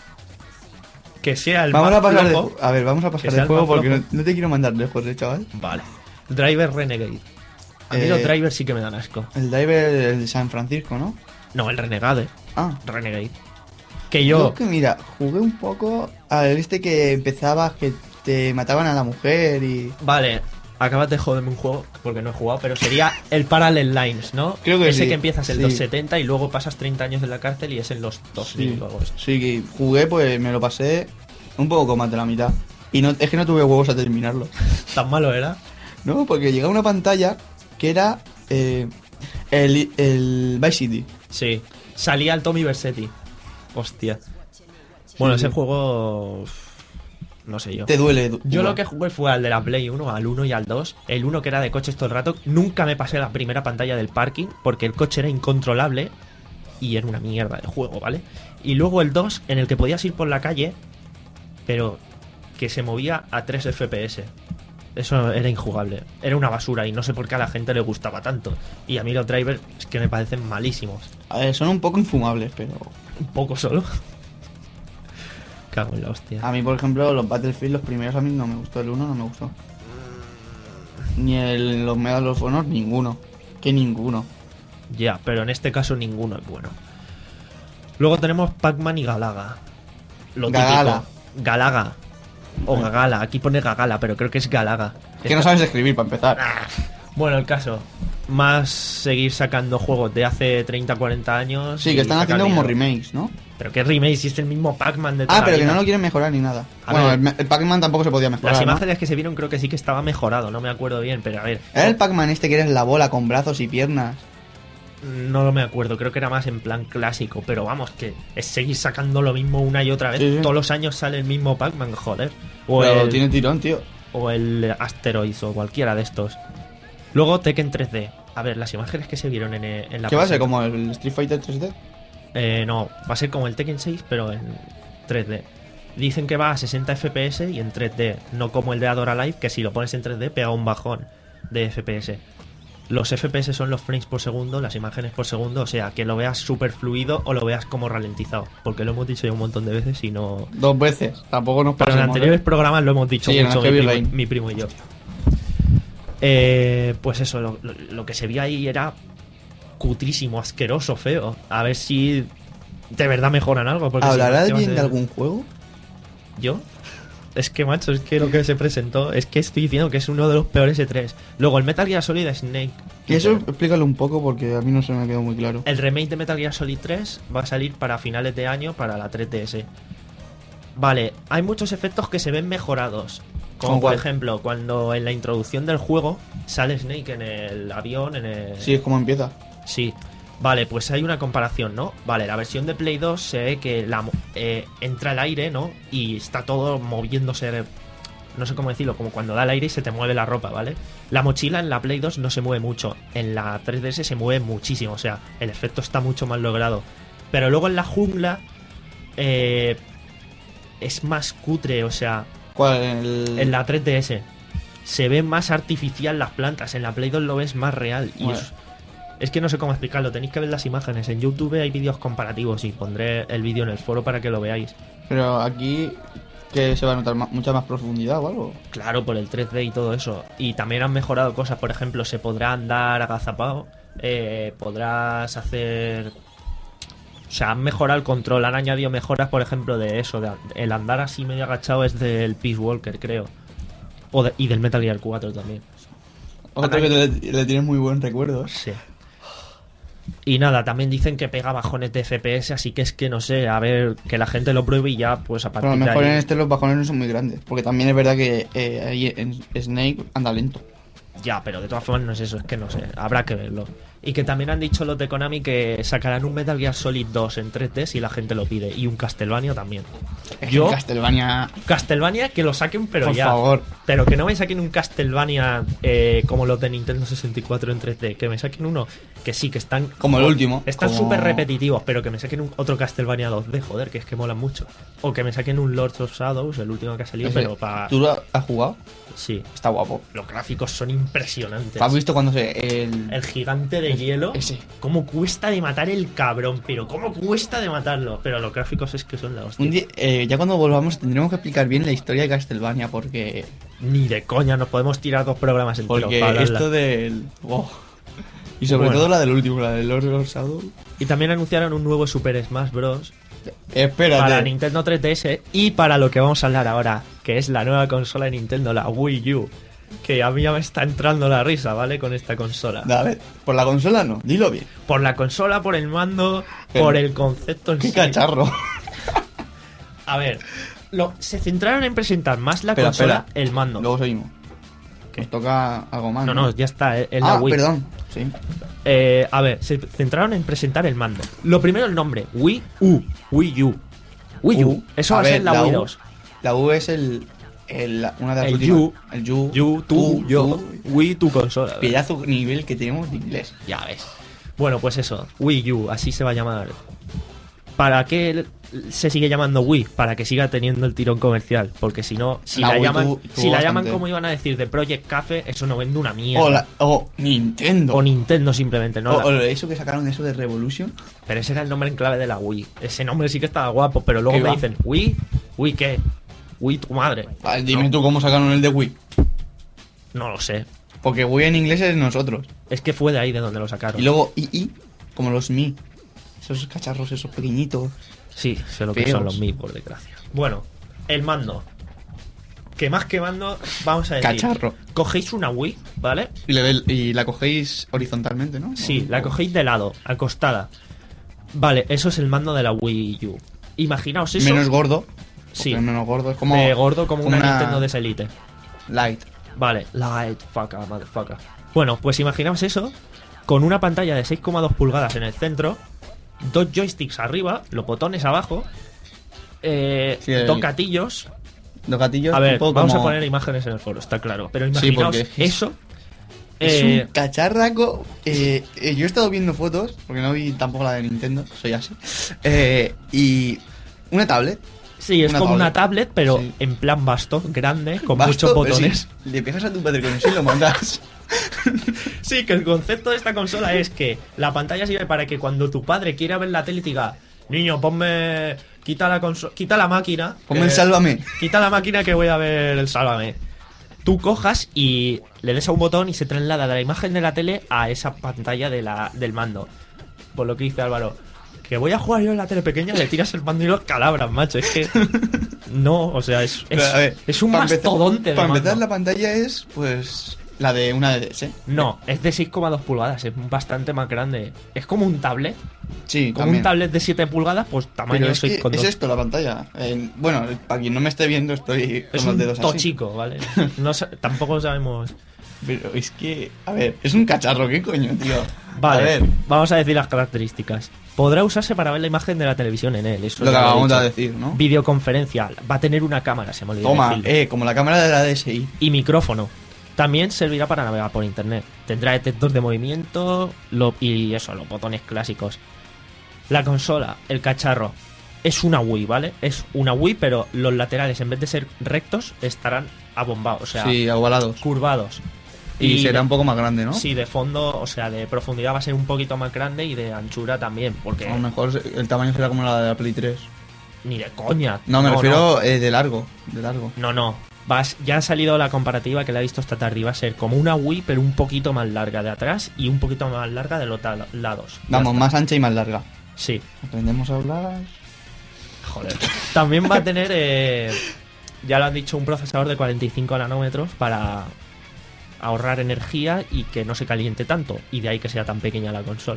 Que sea el Vamos más a pasar de... flojo. A ver, vamos a que pasar sea de el juego más porque no, flojo. no te quiero mandar lejos, ¿eh, chaval? Vale. Driver Renegade. A mí Eh, los drivers sí que me dan asco. El Diver el de San Francisco, ¿no? No, el Renegade. Ah. Renegade. Que Yo yo... que mira, jugué un poco a ver este que empezaba que te mataban a la mujer y... Vale, acabas de joderme un juego porque no he jugado, pero sería el Parallel Lines, ¿no? Creo que Ese sí, que empiezas en sí. los setenta y luego pasas treinta años en la cárcel y es en los dos mil Sí, o algo así. sí, que jugué, pues me lo pasé un poco más de la mitad. Y no, es que no tuve huevos a terminarlo. ¿Tan malo era? No, porque llegaba una pantalla que era eh, el, el Vice City. Sí. Salía el Tommy Vercetti. Hostia. Bueno, Sí, ese sí. juego... No sé yo. Te duele. du- Yo igual. lo que jugué fue al de la Play uno, al uno y al dos. El uno que era de coches todo el rato. Nunca me pasé la primera pantalla del parking porque el coche era incontrolable y era una mierda de juego, ¿vale? Y luego el dos, en el que podías ir por la calle, pero que se movía a tres F P S. Eso era injugable. Era una basura y no sé por qué a la gente le gustaba tanto. Y a mí los drivers es que me parecen malísimos. A ver, son un poco infumables, pero... Un poco solo. Cago en la hostia. A mí, por ejemplo, los Battlefield, los primeros a mí no me gustó. El uno no me gustó. Ni el, los Medal of Honor, ninguno. Que ninguno. Ya, pero en este caso ninguno es bueno. Luego tenemos Pac-Man y Galaga. Lo Gagala. típico. Galaga. O Gagala. Aquí pone Gagala, pero creo que es Galaga. Que no sabes escribir, para empezar. Bueno, el caso. Más seguir sacando juegos de hace treinta, cuarenta años. Sí, y que están sacar haciendo como dinero. remakes, ¿no? Pero qué remake si es el mismo Pac-Man de toda Ah, la pero que vida. no lo quieren mejorar ni nada. A Bueno, ver. el, el Pac-Man tampoco se podía mejorar, Las ¿no? imágenes que se vieron creo que sí que estaba mejorado, no me acuerdo bien, pero a ver. Era el Pac-Man este que eres la bola con brazos y piernas. No me acuerdo, creo que era más en plan clásico, pero vamos, que es seguir sacando lo mismo una y otra vez. Sí, sí. Todos los años sale el mismo Pac-Man, joder. O Pero el, tiene tirón, tío. o el Asteroids o cualquiera de estos. Luego Tekken tres D. A ver, las imágenes que se vieron en, eh, en la ¿Qué va a ser? presenta- ¿Como el Street Fighter tres D? Eh, no, va a ser como el Tekken seis, pero en tres D. Dicen que va a sesenta F P S y en tres D, no como el de Adora Live, que si lo pones en tres D pega un bajón de F P S. Los F P S son los frames por segundo, las imágenes por segundo, o sea, que lo veas súper fluido o lo veas como ralentizado, porque lo hemos dicho ya un montón de veces y no... Dos veces. Tampoco nos Pero en pasemos. anteriores ¿eh? programas lo hemos dicho Sí, en mucho el mi Heavy primo, Rain. mi primo y yo. Eh, pues eso, lo, lo- lo que se vio ahí era cutrísimo, asqueroso, feo. A ver si de verdad mejoran algo. porque si ¿Hablará no, ¿qué va a alguien de ser? algún juego? ¿Yo? Es que, macho, es que lo que se presentó, es que estoy diciendo que es uno de los peores E tres. Luego, el Metal Gear Solid Snake. Y eso explícalo un poco porque a mí no se me quedó muy claro. El remake de Metal Gear Solid tres va a salir para finales de año para la tres D S. Vale, hay muchos efectos que se ven mejorados. Como ¿Cómo por cuál? ejemplo, cuando en la introducción del juego sale Snake en el avión, en el... Sí, es como empieza. Sí. Vale, pues hay una comparación, ¿no? Vale, la versión de Play dos se ve que la, mo- eh, entra el aire, ¿no? Y está todo moviéndose, no sé cómo decirlo, como cuando da el aire y se te mueve la ropa, ¿vale? La mochila en la Play dos no se mueve mucho, en la tres D S se mueve muchísimo, o sea, el efecto está mucho más logrado. Pero luego en la jungla eh, es más cutre, o sea, ¿Cuál? El... en la tres D S se ve más artificial las plantas, en la Play dos lo ves más real. Y Bueno. es, es que no sé cómo explicarlo, tenéis que ver las imágenes. En YouTube hay vídeos comparativos y pondré el vídeo en el foro para que lo veáis. Pero aquí que se va a notar ma- mucha más profundidad o algo. Claro, por el tres D y todo eso. Y también han mejorado cosas, por ejemplo, se podrá andar agazapado, eh, podrás hacer... O sea, han mejorado el control, han añadido mejoras, por ejemplo, de eso, de el andar así medio agachado es del Peace Walker, creo. O de- y del Metal Gear cuatro también. Otro que le, le tienes muy buen recuerdo. Sí. Y nada, también dicen que pega bajones de F P S, así que es que no sé, a ver, que la gente lo pruebe y ya, pues a Pero a partir lo de mejor en ahí... este los bajones no son muy grandes. Porque también es verdad que eh, ahí en Snake anda lento. Ya, pero de todas formas no es eso, es que no sé, habrá que verlo. Y que también han dicho los de Konami que sacarán un Metal Gear Solid dos en tres D si la gente lo pide, y un Castlevania también. Es que Yo, en Castlevania, Castlevania que lo saquen, pero por ya. favor. Pero que no me saquen un Castlevania eh, como los de Nintendo sesenta y cuatro en tres D, que me saquen uno que sí, que están... Como el último. Están como- súper repetitivos, pero que me saquen un, otro Castlevania dos D, joder, que es que molan mucho. O que me saquen un Lords of Shadows, el último que ha salido, Ese- pero para... ¿Tú lo has jugado? Sí, Está guapo. los gráficos son impresionantes. ¿Has visto cuando se... El... El gigante de hielo. Ese. Cómo cuesta de matar el cabrón, pero cómo cuesta de matarlo. Pero los gráficos es que son la hostia. Un día, eh, ya cuando volvamos tendremos que explicar bien la historia de Castlevania porque... Ni de coña, nos podemos tirar dos programas enteros Porque para hablarla. esto del... wow. Y sobre Bueno. todo la del último, la del Lord of Shadow. Y también anunciaron un nuevo Super Smash Bros. Espérate. para Nintendo tres D S y para lo que vamos a hablar ahora, que es la nueva consola de Nintendo, la Wii U. Que a mí ya me está entrando la risa, ¿vale? Con esta consola. A ver, por la consola no, dilo bien. Por la consola, por el mando, Pero- por el concepto en Qué sí. cacharro. A ver, lo, se centraron en presentar más la Espera, consola, espera. el mando. Luego seguimos. ¿Qué? Nos toca algo más. No, no, ya está, es es la Ah, Wii. perdón. Sí. Eh, a ver, se centraron en presentar el mando. Lo primero, el nombre: Wii U. Wii U. Wii U. U. Eso A va a ver, ser la, la Wii U. dos. La U es el, el una de las El últimas. U. El U. You, tú, yo. tú. Wii, tu consola. Pedazo nivel que tenemos de inglés. Ya ves. Bueno, pues eso, Wii U, así se va a llamar. ¿Para qué se sigue llamando Wii? Para que siga teniendo el tirón comercial. Porque si no, si La la, Wii llaman, tuvo- si tuvo la llaman bastante. como iban a decir de Project Cafe, eso no vende una mierda. O, la, o Nintendo. O Nintendo simplemente, ¿no? O, La- o eso que sacaron eso de Revolution. Pero ese era el nombre en clave de la Wii. Ese nombre sí que estaba guapo, pero luego ¿Qué me va? dicen, ¿Wii? ¿Wii qué? ¿Wii tu madre? Vale, dime No, tú cómo sacaron el de Wii. no lo sé. Porque Wii en inglés es nosotros. Es que fue de ahí de donde lo sacaron. Y luego I I, como los Mi. Esos cacharros, esos pequeñitos. Sí, sé lo que Feos. son los Mi, por desgracia. Bueno, el mando. Que más que mando, vamos a decir. Cacharro. Cogéis una Wii, ¿vale? Y, le- y la cogéis horizontalmente, ¿no? Sí, O- la cogéis de lado, acostada. Vale, eso es el mando de la Wii U. Imaginaos eso. Menos gordo. Sí. porque Menos gordo. Es como. de gordo como, una, una Nintendo D S Elite. Light. Vale, light, fucker, motherfucker. Bueno, pues imaginaos eso con una pantalla de seis coma dos pulgadas en el centro, dos joysticks arriba, los botones abajo, eh, Sí, el- dos gatillos. Los gatillos. A ver, tipo vamos como- a poner imágenes en el foro, está claro. Pero Sí, imaginaos porque es- eso. Es eh, un cacharraco. eh, eh, yo he estado viendo fotos, porque no vi tampoco la de Nintendo, soy así. Eh, y una tablet. sí, es una como una tablet. tablet, pero Sí. en plan vasto, grande, con Basto, muchos pero botones. sí, le pegas a tu padre con eso y lo mandas. Sí, que el concepto de esta consola es que la pantalla sirve para que cuando tu padre quiera ver la tele y te diga, niño, ponme, quita la conso- quita la máquina, Ponme que- el Sálvame. quita la máquina que voy a ver el Sálvame. Tú cojas y le des a un botón y se traslada de la imagen de la tele a esa pantalla de la, del mando. Por lo que dice Álvaro, que voy a jugar yo en la tele pequeña, le tiras el mando y los calabras, macho. Es que no, o sea, es, es, A ver, es un para empezar- mastodonte de Para empezar, mando. la pantalla es, pues, la de una D S. No, es de seis coma dos pulgadas, es bastante más grande. Es como un tablet, Sí, como también. un tablet de siete pulgadas, pues tamaño Pero es, seis que coma dos. es esto la pantalla. Eh, bueno, para quien no me esté viendo, estoy con Es los un dedos así. tochico, ¿vale? No sa- tampoco sabemos. Pero es que, a ver, es un cacharro, ¿qué coño, tío? Vale, A ver, vamos a decir las características. Podrá usarse para ver la imagen de la televisión en él. Eso lo que ya he acabamos dicho. de decir, ¿no? Videoconferencia. Va a tener una cámara, se me olvidó Toma, decirlo. eh, como la cámara de la D S I. Y micrófono. También servirá para navegar por internet. Tendrá detector de movimiento lo- y eso, los botones clásicos. La consola, el cacharro, es una Wii, ¿vale? Es una Wii, pero los laterales, en vez de ser rectos, estarán abombados, o sea, Sí, agualados. curvados. Y, será de- un poco más grande, ¿no? Sí, de fondo, o sea, de profundidad va a ser un poquito más grande y de anchura también, porque A lo mejor el tamaño será como la de la Play tres. ni de coña. No, me refiero eh, de largo. De largo. No, no. Vas, ya ha salido la comparativa que la he visto esta tarde. Va a ser como una Wii, pero un poquito más larga de atrás y un poquito más larga de los ta- lados. Ya Vamos, está. más ancha y más larga. Sí, Aprendemos a hablar. joder. También va a tener, eh, ya lo han dicho, un procesador de cuarenta y cinco nanómetros para ahorrar energía y que no se caliente tanto. Y de ahí que sea tan pequeña la consola.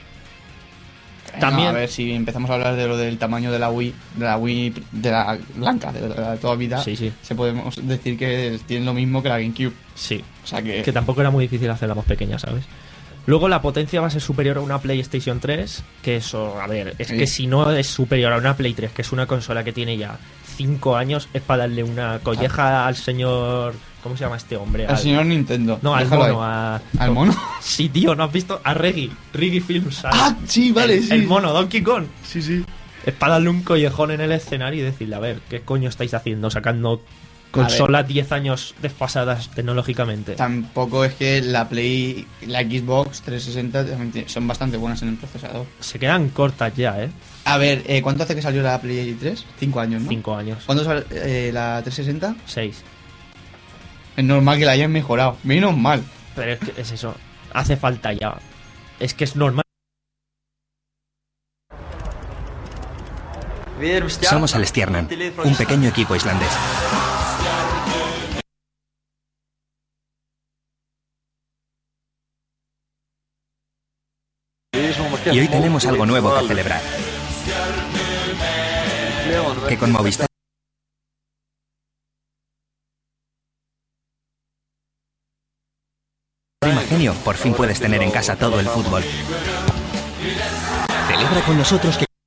También- No, a ver, si empezamos a hablar de lo del tamaño de la Wii, de la Wii de la blanca, de la de toda vida, Sí, sí. se podemos decir que tiene lo mismo que la GameCube. Sí. O sea que, Que tampoco era muy difícil hacerla más pequeña, ¿sabes? Luego la potencia va a ser superior a una PlayStation tres, que eso, a ver, es Sí. que si no es superior a una Play tres, que es una consola que tiene ya cinco años, es para darle una colleja al señor... ¿Cómo se llama este hombre? al señor Nintendo. No, al déjalo mono, ahí. a... ¿Al mono? Sí, tío, ¿no has visto? A Reggie, Reggie Films. ¿sabes? Ah, sí, vale, el, sí. El mono, Donkey Kong. Sí, sí. Es para darle un collejón en el escenario y decirle, a ver, ¿qué coño estáis haciendo? Sacando consolas diez años desfasadas tecnológicamente. Tampoco es que la Play, la Xbox trescientos sesenta también tiene- son bastante buenas en el procesador. Se quedan cortas ya, ¿eh? A ver, eh, ¿cuánto hace que salió la Play tres? Cinco años, ¿no? Cinco años. ¿Cuándo salió eh, la trescientos sesenta? Seis. Es normal que la hayan mejorado. Menos mal. Pero es, que es eso, hace falta ya. Es que es normal. Somos el Stjernen, un pequeño equipo islandés. Y hoy tenemos algo nuevo que celebrar. Que con Movistar Imagenio, por fin puedes tener en casa todo el fútbol. Celebra con nosotros que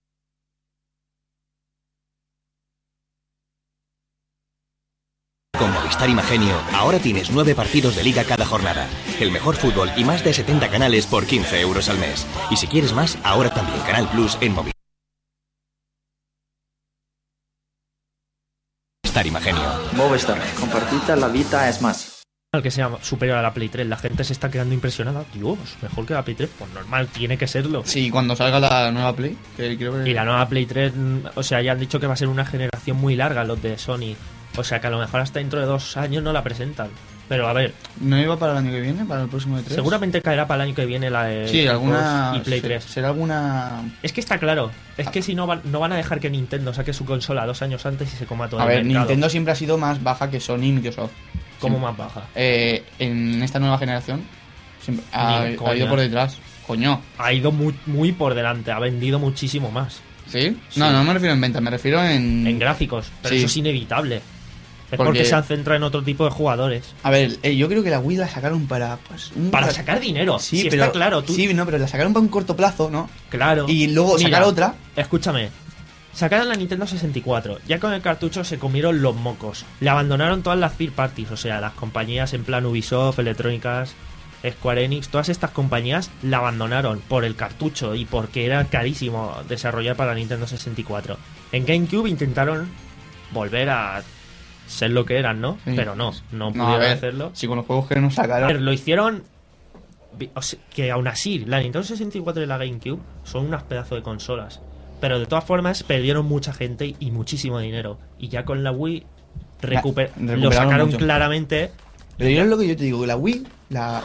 con Movistar Imagenio, ahora tienes nueve partidos de liga cada jornada, el mejor fútbol y más de setenta canales por quince euros al mes. Y si quieres más, ahora también Canal Plus en Movistar Imagenio. Movistar, compartita la vida es más. Al que sea superior a la Play tres, la gente se está quedando impresionada. Dios, mejor que la Play tres, pues normal, tiene que serlo. Sí, cuando salga la nueva Play, que creo que... Y la nueva Play tres, o sea, ya han dicho que va a ser una generación muy larga los de Sony. O sea, que a lo mejor hasta dentro de dos años no la presentan. Pero a ver, ¿no iba para el año que viene? ¿Para el próximo de tres? seguramente caerá para el año que viene la de Sí, alguna... Xbox y Play se- tres. Será alguna... Es que está claro, es que si no van, no van a dejar que Nintendo saque su consola dos años antes y se coma todo A el ver, mercado. Nintendo siempre ha sido más baja que Sony y Microsoft. Como Siempre. más baja. Eh, en esta nueva generación siempre ha, Ni de ha coña. ido por detrás. Coño. Ha ido muy, muy por delante, ha vendido muchísimo más. ¿Sí? Sí. No, no me refiero en ventas, me refiero en... En gráficos, pero Sí. eso es inevitable. Es Porque- porque se han centrado en otro tipo de jugadores. A ver, eh, yo creo que la Wii la sacaron para... Pues, un- Para sacar dinero. Sí, si pero... está claro, tú. Sí, no, pero la sacaron para un corto plazo, ¿no? Claro. Y luego Mira, sacar otra... Escúchame. Sacaron la Nintendo sesenta y cuatro. Ya con el cartucho se comieron los mocos. Le abandonaron todas las third parties. O sea, las compañías en plan Ubisoft, Electrónicas, Square Enix. Todas estas compañías la abandonaron por el cartucho y porque era carísimo desarrollar para la Nintendo sesenta y cuatro. En GameCube intentaron volver a ser lo que eran, ¿no? Sí. Pero no, no No, pudieron a ver, hacerlo. si con los juegos que nos A sacaron... ver, lo hicieron. vi- o sea, que aún así, la Nintendo sesenta y cuatro y la GameCube son unas pedazos de consolas. Pero de todas formas, perdieron mucha gente y muchísimo dinero. Y ya con la Wii recuper- La- lo recuperaron sacaron mucho. claramente. Pero yo es lo que yo te digo, la Wii, la,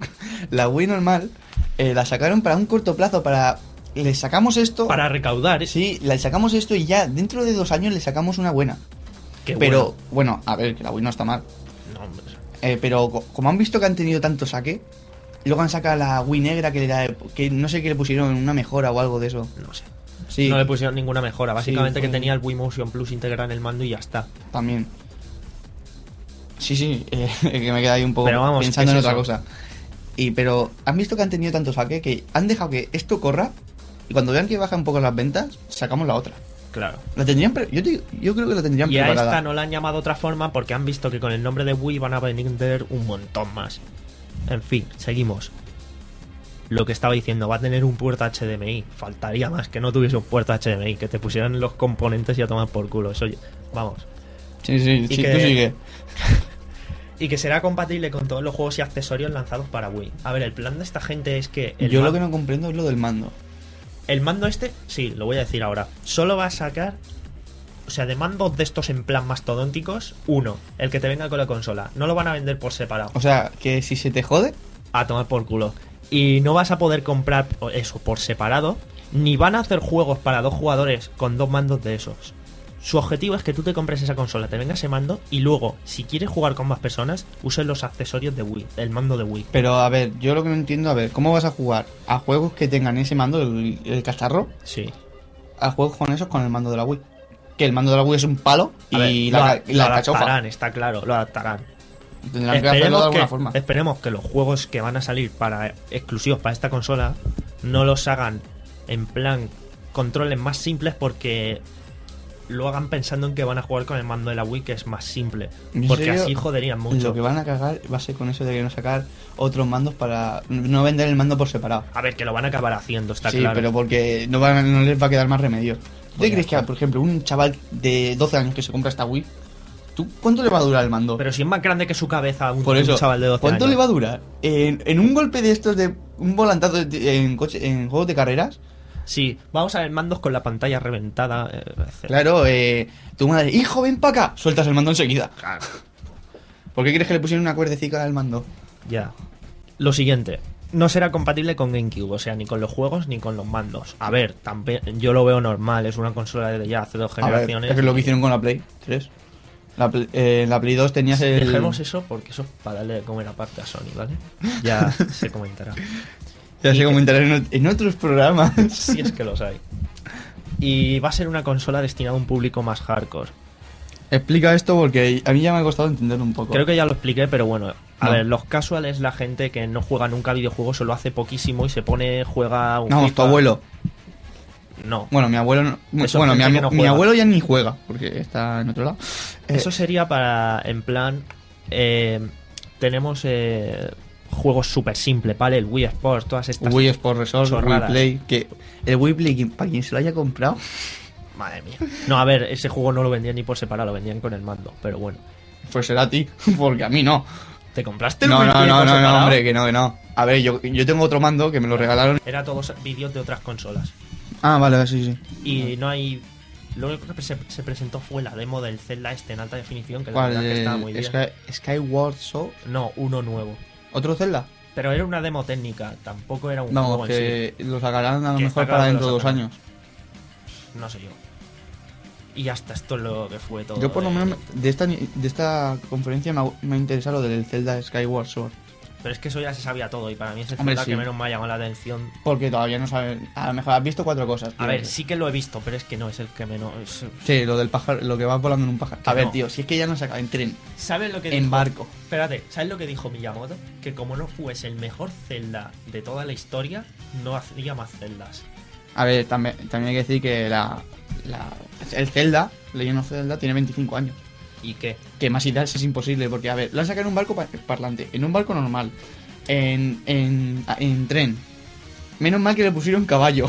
la Wii normal, eh, la sacaron para un corto plazo, para... Le sacamos esto... Para recaudar. ¿eh? Sí, le sacamos esto y ya dentro de dos años le sacamos una buena. Qué Pero, bueno. a ver, que la Wii no está mal. bueno. No, hombre. Eh, pero co- como han visto que han tenido tanto saque, luego han sacado la Wii negra que, le da, que no sé qué le pusieron, una mejora o algo de eso. No sé. Sí, No le pusieron ninguna mejora. Básicamente Sí, que fue- tenía el Wii Motion Plus integrado en el mando y ya está. también. Sí, sí, eh, que me queda ahí un poco Pero vamos, pensando ¿qué en es otra eso? cosa. Y pero han visto que han tenido tanto saque que han dejado que esto corra y cuando vean que bajan un poco las ventas, sacamos la otra. Claro. La tendrían pre- yo, te- yo creo que la tendrían Y a preparada. esta no la han llamado de otra forma porque han visto que con el nombre de Wii van a vender un montón más. En fin, seguimos. Lo que estaba diciendo, va a tener un puerto H D M I. Faltaría más que no tuviese un puerto H D M I, que te pusieran los componentes y a tomar por culo. Eso, vamos. Sí, sí, Y sí, que- tú sigue. Y que será compatible con todos los juegos y accesorios lanzados para Wii. A ver, el plan de esta gente es que... El Yo ma- lo que no comprendo es lo del mando. El mando este, sí, lo voy a decir ahora. Solo va a sacar... O sea, de mandos de estos en plan mastodónticos, uno, el que te venga con la consola. No lo van a vender por separado. O sea, que si se te jode, A tomar por culo. Y no vas a poder comprar eso por separado, ni van a hacer juegos para dos jugadores con dos mandos de esos. Su objetivo es que tú te compres esa consola, te venga ese mando y luego, si quieres jugar con más personas, uses los accesorios de Wii, el mando de Wii. pero a ver, yo lo que no entiendo, a ver, ¿cómo vas a jugar a juegos que tengan ese mando, el, el cacharro, Sí. a juegos con esos con el mando de la Wii? Que el mando de la Wii es un palo A ver, y lo, la, a- y la lo cachofa. adaptarán, está claro, lo adaptarán. Tendrán que hacerlo de alguna que, forma. esperemos que los juegos que van a salir para exclusivos para esta consola no los hagan en plan controles más simples porque lo hagan pensando en que van a jugar con el mando de la Wii, que es más simple. ¿En Porque serio? así joderían mucho. Lo que van a cagar va a ser con eso de que no sacar otros mandos para no vender el mando por separado. A ver, que lo van a acabar haciendo, está sí, claro. pero porque no, van, no les va a quedar más remedio. ¿Tú Pues te ya crees que, está. por ejemplo, un chaval de doce años que se compra esta Wii, ¿tú cuánto le va a durar el mando? Pero si es más grande que su cabeza un, Por un eso, chaval de doce ¿cuánto años. le va a durar? En, en un golpe de estos de un volantazo de- en, coche, en juegos de carreras, Sí, vamos a ver mandos con la pantalla reventada. eh, etcétera. claro, eh, tu madre, hijo, ven para acá, sueltas el mando enseguida. ¿Por qué crees que le pusieron una cuerdecica al mando? Ya. Lo siguiente. No será compatible con GameCube, o sea, ni con los juegos ni con los mandos. A ver, también yo lo veo normal, es una consola de ya hace dos A ver, generaciones. es que es lo que hicieron con la Play tres. La, Play- eh, la Play dos tenías el... Dejemos eso porque eso es para darle de comer aparte a Sony, ¿vale? Ya se comentará. Ya y se que- comentará en, ot- en otros programas. Si es que los hay. Y va a ser una consola destinada a un público más hardcore. Explica esto porque a mí ya me ha costado entenderlo un poco. Creo que ya lo expliqué, pero bueno, A No. ver, los casuales es la gente que no juega nunca videojuegos, solo hace poquísimo y se pone, juega un No, FIFA. tu abuelo. No. Bueno, mi abuelo no. Eso, Bueno, mi, gente ami- que no mi juega. abuelo ya ni juega, porque está en otro lado. Eh, Eso sería para, en plan, eh, tenemos eh, juegos súper simples, ¿vale? El Wii Sports, todas estas... Wii Sport Resort, Wii chorradas. Play. Que el Wii Play, para quien se lo haya comprado. Madre mía. No, a ver, ese juego no lo vendían ni por separado, lo vendían con el mando, pero bueno. Pues será a ti, porque a mí no. ¿Te compraste el No, Wii no, Play no, por no, no, separado? hombre, que no, que no. A ver, yo, yo tengo otro mando que me lo regalaron. Era todos vídeos de otras consolas. Ah, vale, sí, sí. Y no hay... Lo único que se, se presentó fue la demo del Zelda este en alta definición, que la ¿Cuál? verdad que estaba muy Eh, bien. Sky, Skyward Sword. No, uno nuevo. ¿Otro Zelda? Pero era una demo técnica, tampoco era un Vamos, juego en que lo sacarán a lo Que mejor está para claro que dentro de lo dos sacarán. años. sí. No sé yo. Y hasta esto es lo que fue todo. Yo por lo de- menos de esta, de esta conferencia me ha, me ha interesado lo del Zelda Skyward Sword. Pero es que eso ya se sabía todo y para mí es el Hombre, Zelda sí. que menos me ha llamado la atención. Porque todavía no saben. A lo mejor has visto cuatro cosas. A tío. ver, sí que lo he visto, pero es que no es el que menos... es- Sí, lo del pájaro, lo que va volando en un pájaro. Que A ver, no. tío, si es que ya no se acaba en tren, ¿Sabes lo que en dijo? barco. Espérate, ¿sabes lo que dijo Miyamoto? Que como no fuese el mejor Zelda de toda la historia, no hacía más Zeldas. A ver, también, también hay que decir que la, la el Zelda, Legend of Zelda, tiene veinticinco años. ¿Y qué? Que más ideas es imposible, porque a ver, lo han sacado en un barco pa- parlante, en un barco normal, en, en, en tren. Menos mal que le pusieron caballo.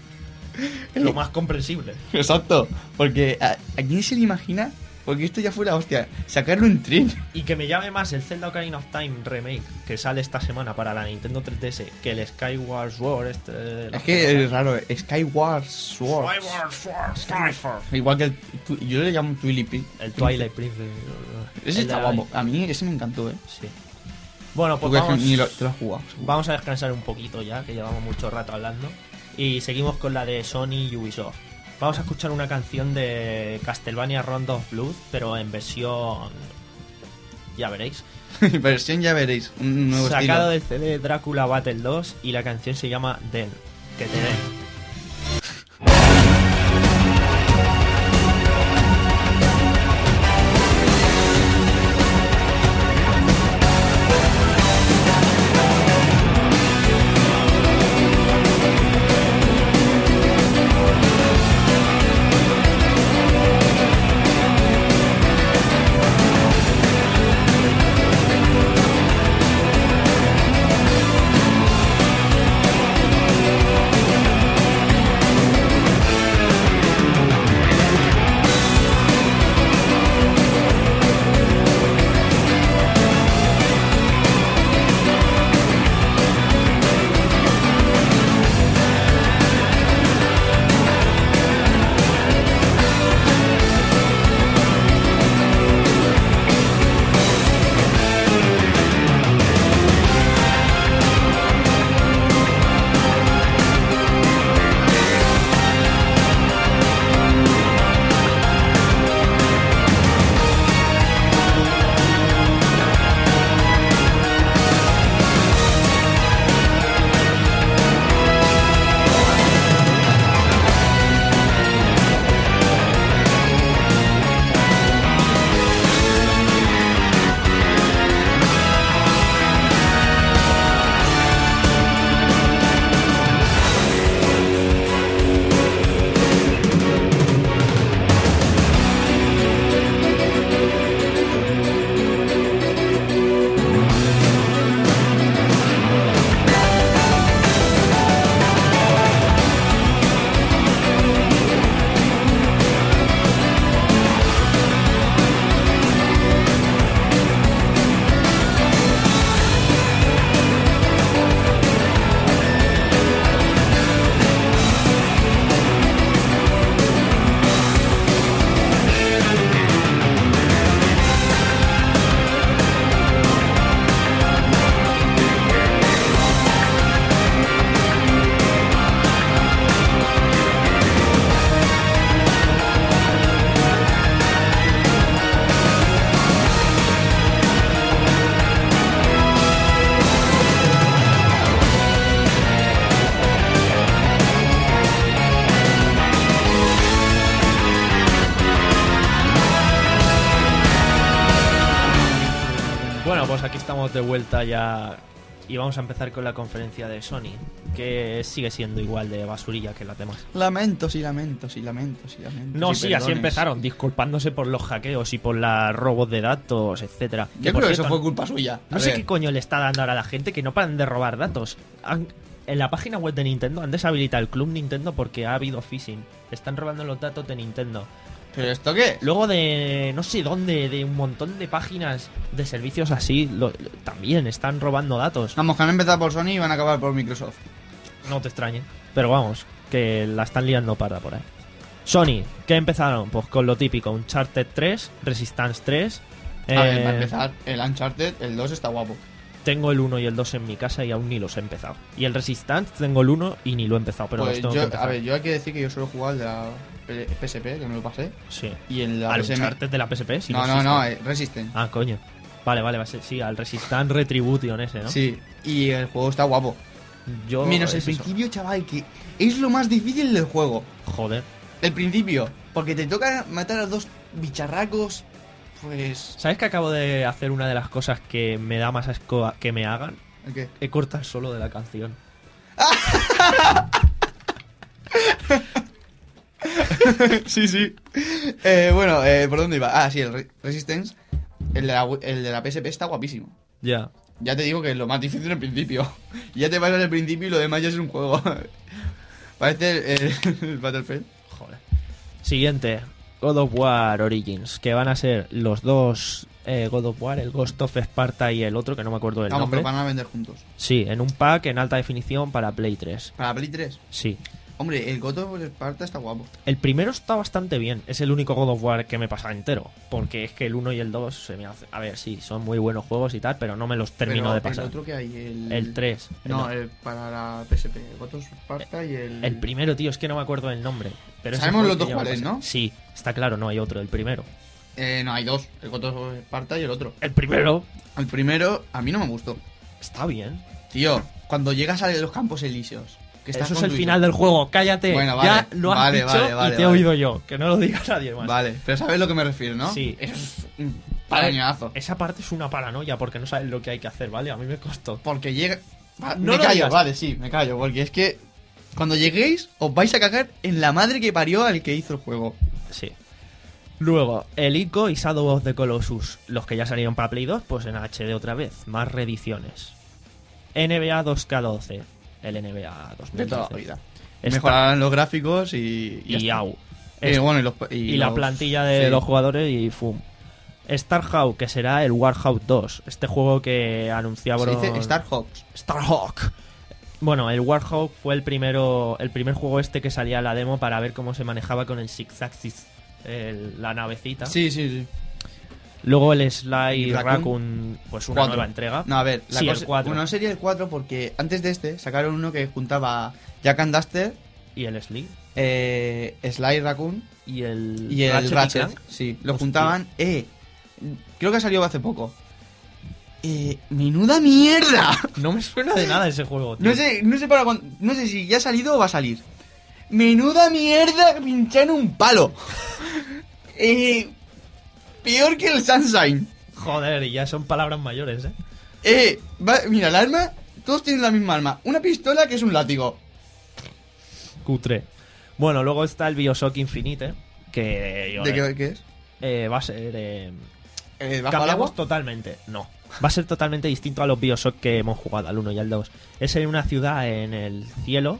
Lo más comprensible. Exacto, porque ¿a, a quién se le imagina? Porque esto ya fue la hostia, sacarlo en tren. Y que me llame más el Zelda Ocarina of Time Remake que sale esta semana para la Nintendo tres D S que el Skyward Sword. Este, la Es que es cosa. raro, Skyward Sword. Skyward Sword, Skyward. Igual que el, tu- yo le llamo Twilight Princess. El Twilight Princess. Ese El está de- guapo. A mí ese me encantó, eh. Sí. Bueno, pues Porque vamos, ni lo, te lo has jugado. seguro. vamos a descansar un poquito ya, que llevamos mucho rato hablando. Y seguimos con la de Sony y Ubisoft. Vamos a escuchar una canción de Castlevania Rondo of Blood, pero en versión... Ya veréis. Versión ya veréis. Un nuevo Sacado estilo. del C D Drácula Battle dos y la canción se llama Den. Que te den. Thank pues aquí estamos de vuelta ya y vamos a empezar con la conferencia de Sony, que sigue siendo igual de basurilla que las demás. Lamentos y lamentos y lamentos y lamentos. No, y sí, perdones. así empezaron, disculpándose por los hackeos y por los robos de datos, etcétera. Yo Que, por creo que cierto, eso fue culpa suya. No A sé ver, qué coño le está dando ahora a la gente que no paran de robar datos. Han- en la página web de Nintendo han deshabilitado el Club Nintendo porque ha habido phishing. Están robando los datos de Nintendo. ¿Pero esto qué? Luego de no sé dónde, de un montón de páginas de servicios así, lo- lo- también están robando datos. Vamos, que han empezado por Sony y van a acabar por Microsoft. No te extrañe. Pero vamos, que la están liando parda por ahí. Sony, ¿qué empezaron? Pues con lo típico, Uncharted tres, Resistance tres. A ver, eh, para empezar, el Uncharted, el dos está guapo. Tengo el uno y el dos en mi casa y aún ni los he empezado. Y el Resistance tengo el uno y ni lo he empezado, pero Pues los tengo yo, que empezar. a ver, yo hay que decir que yo solo he jugado el de la P- PSP, que me lo pasé. Sí. Y el de la ¿Al P S M. Uncharted de la P S P? Si No, no, existe. no, eh, Resistance. Ah, coño. Vale, vale, va a ser, sí, al Resistance Retribution ese, ¿no? Sí, y el juego está guapo. Yo... Menos el es eso. principio, chaval, que es lo más difícil del juego. Joder. El principio, porque te toca matar a dos bicharracos, pues... ¿Sabes que acabo de hacer una de las cosas que me da más asco a- que me hagan? ¿Qué? He cortado el solo de la canción. Sí, sí. Eh, bueno, eh, ¿por dónde iba? Ah, sí, el Re- Resistance, el de, la, el de la P S P está guapísimo. Ya. Ya te digo que es lo más difícil al principio. Ya te vas al principio y lo demás ya es un juego. Parece el, el Battlefield. Joder. Siguiente. God of War Origins. Que van a ser los dos eh, God of War, el Ghost of Sparta y el otro, que no me acuerdo del Vamos, nombre. pero van a vender juntos. Sí, en un pack en alta definición para Play tres. Para Play tres. Sí. Hombre, el God of Sparta está guapo. El primero está bastante bien. Es el único God of War que me pasa entero. Porque es que el uno y el dos se me hace... A ver, sí, son muy buenos juegos y tal, pero no me los termino Pero de pasar. El otro que hay, el... El tres. No, No. el para la P S P. El God of Sparta y el... El primero, tío, es que no me acuerdo del nombre. Pero ese Sabemos fue el los que dos yo me cuáles, pasé. ¿no? Sí, está claro, no hay otro, el primero. Eh, no, hay dos. El God of Sparta y el otro. El primero El primero, a mí no me gustó. está bien. Tío, cuando llegas a los Campos Elíseos... Que estás Eso es con el tu final del juego, cállate. Bueno, ya vale, lo has vale, dicho vale, vale, y te he vale. oído yo. Que no lo diga nadie más. Vale, pero sabes lo que me refiero, ¿no? Sí. Eso es un A ver, parañazo. esa parte es una paranoia porque no sabes lo que hay que hacer, ¿vale? A mí me costó. Porque llega... Va, No me lo callo, digas. vale, sí, me callo. Porque es que cuando lleguéis os vais a cagar en la madre que parió al que hizo el juego. Sí. Luego, el Ico y Shadow of the Colossus. Los que ya salieron para Play dos, pues en H D otra vez. Más reediciones. N B A dos K doce. El N B A dos mil De toda doce. la vida. Está- Mejorarán los gráficos y... Y ya está. au. Eh, bueno, y, los, y, y la los- plantilla de sí. los jugadores y fum. Starhawk, que será el Warhawk dos. Este juego que anunciaron... Se dice Starhawks. Starhawk. Bueno, el Warhawk fue el primero, el primer juego este que salía a la demo para ver cómo se manejaba con el Six Axis, el- la navecita. Sí, sí, sí. Luego el Sly Raccoon. Raccoon, pues una Cuatro. nueva entrega. No, a ver, la Sí, el cosa... cuatro. Bueno, sería el cuatro porque antes de este sacaron uno que juntaba Jack and Duster, Y el Sly. eh, Sly Raccoon Y el y el Ratchet. Clank. Sí, lo Hostia. juntaban. Eh, creo que ha salido hace poco. Eh, ¡menuda mierda! No me suena de nada ese juego, tío. No sé, no sé para cuándo, no sé si ya ha salido o va a salir. ¡Menuda mierda! Pinchar un palo. eh, peor que el Sunshine. Joder, y ya son palabras mayores, ¿eh? Eh, va- mira, el arma, todos tienen la misma arma. Una pistola que es un látigo. Cutre. Bueno, luego está el Bioshock Infinite, que yo, ¿De qué, qué es? eh, va a ser... eh, Eh, ¿Bajo al cambiamos agua? totalmente. No. Va a ser totalmente distinto a los Bioshock que hemos jugado, al uno y al dos. Es en una ciudad en el cielo.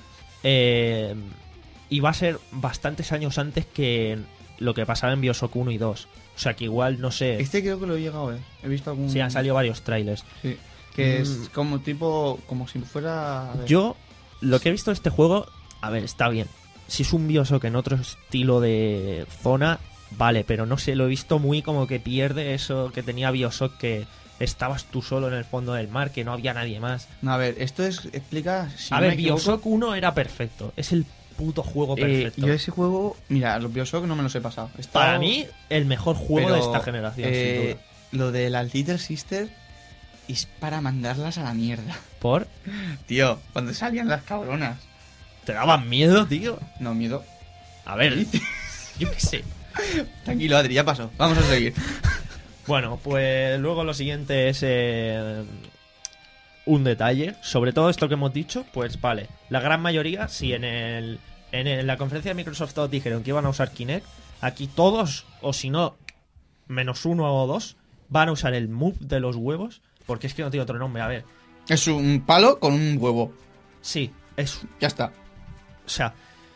eh, y va a ser bastantes años antes que lo que pasaba en Bioshock uno y dos. O sea que igual, no sé... Este creo que lo he llegado a ver. He visto algún... Sí, han salido varios trailers. Sí. Que Mm. es como tipo... Como si fuera... a ver. Yo, lo que he visto de este juego, a ver, está bien. Si es un Bioshock en otro estilo de zona, vale, pero no sé, lo he visto muy como que pierde eso que tenía Bioshock, que estabas tú solo en el fondo del mar, que no había nadie más. No, a ver, esto es... Explica... Si a no ver, me equivoco, Bioshock uno era perfecto. Es el puto juego eh, perfecto. yo ese juego... Mira, los Bioshock no me los he pasado. He estado- Para mí, el mejor juego pero, de esta generación, eh, sin duda. Lo de las Little Sister es para mandarlas a la mierda. ¿Por? Tío, cuando salían las cabronas. ¿Te daban miedo, tío? No, miedo. A ver, yo qué sé. Tranquilo, Adri, ya pasó. Vamos a seguir. Bueno, pues luego lo siguiente es eh, un detalle. Sobre todo esto que hemos dicho, pues vale. La gran mayoría, si en el en, el, en la conferencia de Microsoft todos dijeron que iban a usar Kinect, aquí todos, o si no, menos uno o dos, van a usar el Move de los huevos, porque es que no tiene otro nombre. A ver, Es un palo con un huevo. sí, es, Ya está. o sea,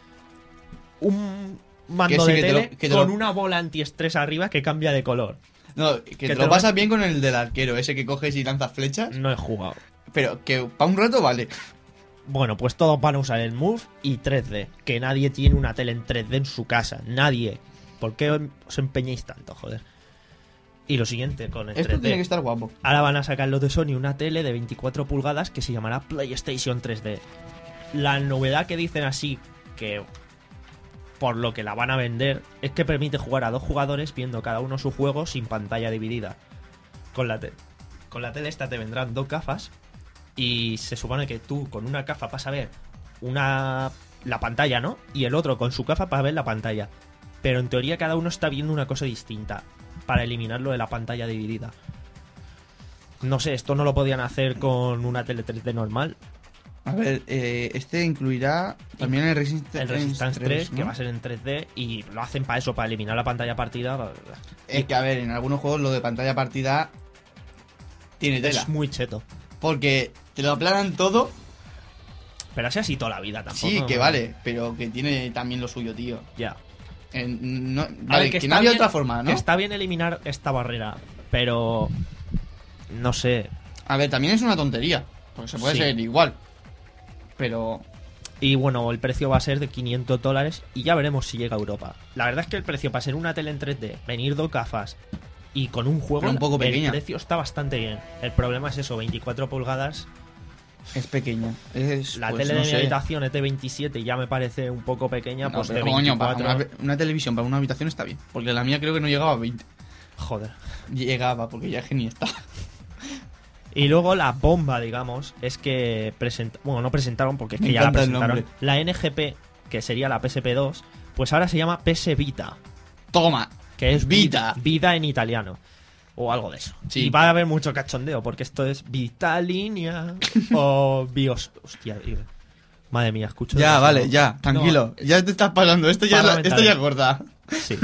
un mando Que sí, de que te lo- tele que te con lo- una bola antiestrés arriba que cambia de color. No, que, te te lo lo pasas vas- bien con el del arquero, ese que coges y lanzas flechas. No he jugado. Pero que para un rato vale. Bueno, pues todos van a usar el Move y tres D. Que nadie tiene una tele en tres D en su casa. Nadie. ¿Por qué os empeñáis tanto, joder? Y lo siguiente con el Esto tres D. tiene que estar guapo. Ahora van a sacar los de Sony una tele de veinticuatro pulgadas que se llamará PlayStation tres D. La novedad que dicen así, que por lo que la van a vender, es que permite jugar a dos jugadores viendo cada uno su juego sin pantalla dividida. Con la, te con la tele esta te vendrán dos gafas y se supone que tú con una gafa vas a ver una la pantalla, ¿no? Y el otro con su gafa para ver la pantalla. Pero en teoría cada uno está viendo una cosa distinta para eliminarlo de la pantalla dividida. No sé, esto no lo podían hacer con una tele tres D normal. A ver, eh, este incluirá también el Resistance, El Resistance tres, ¿no? que va a ser en tres D, y lo hacen para eso, para eliminar la pantalla partida. Es que, a ver, en algunos juegos lo de pantalla partida tiene tela. Es muy cheto. Porque te lo aplanan todo. Pero así así toda la vida tampoco. Sí, que ¿no? vale, pero que tiene también lo suyo, tío. Ya. En- no, A vale, ver, que, está no había bien- otra forma, ¿no? que está bien eliminar esta barrera, pero no sé. A ver, también es una tontería. Porque se puede Sí. ser igual. Pero Y bueno, el precio va a ser de quinientos dólares y ya veremos si llega a Europa. La verdad es que el precio para ser una tele en tres D, venir dos gafas y con un juego, Pero un poco el pequeña. precio está bastante bien. El problema es eso, veinticuatro pulgadas. es pequeña. Es, La pues, tele no de mi sé. habitación es de veintisiete y ya me parece un poco pequeña, No, pues pero de coño, para veinticuatro. una, una televisión para una habitación está bien. Porque la mía creo que no llegaba a veinte. Joder. Llegaba, porque ya es que ni está. Y luego la bomba, digamos, es que presentaron, bueno, no presentaron porque es que Me ya la encanta el presentaron. nombre. La N G P, que sería la P S P dos, pues ahora se llama P S Vita, Toma. que es Vita. vida en italiano. O algo de eso. Sí. Y va a haber mucho cachondeo, porque esto es Vitalinea o Bios. Hostia, tío. Madre mía, escucho. Ya, demasiado. vale, ya, tranquilo. No, ya te estás pasando. Esto ya, es la- esto Parlamentario. ya es gorda. Sí.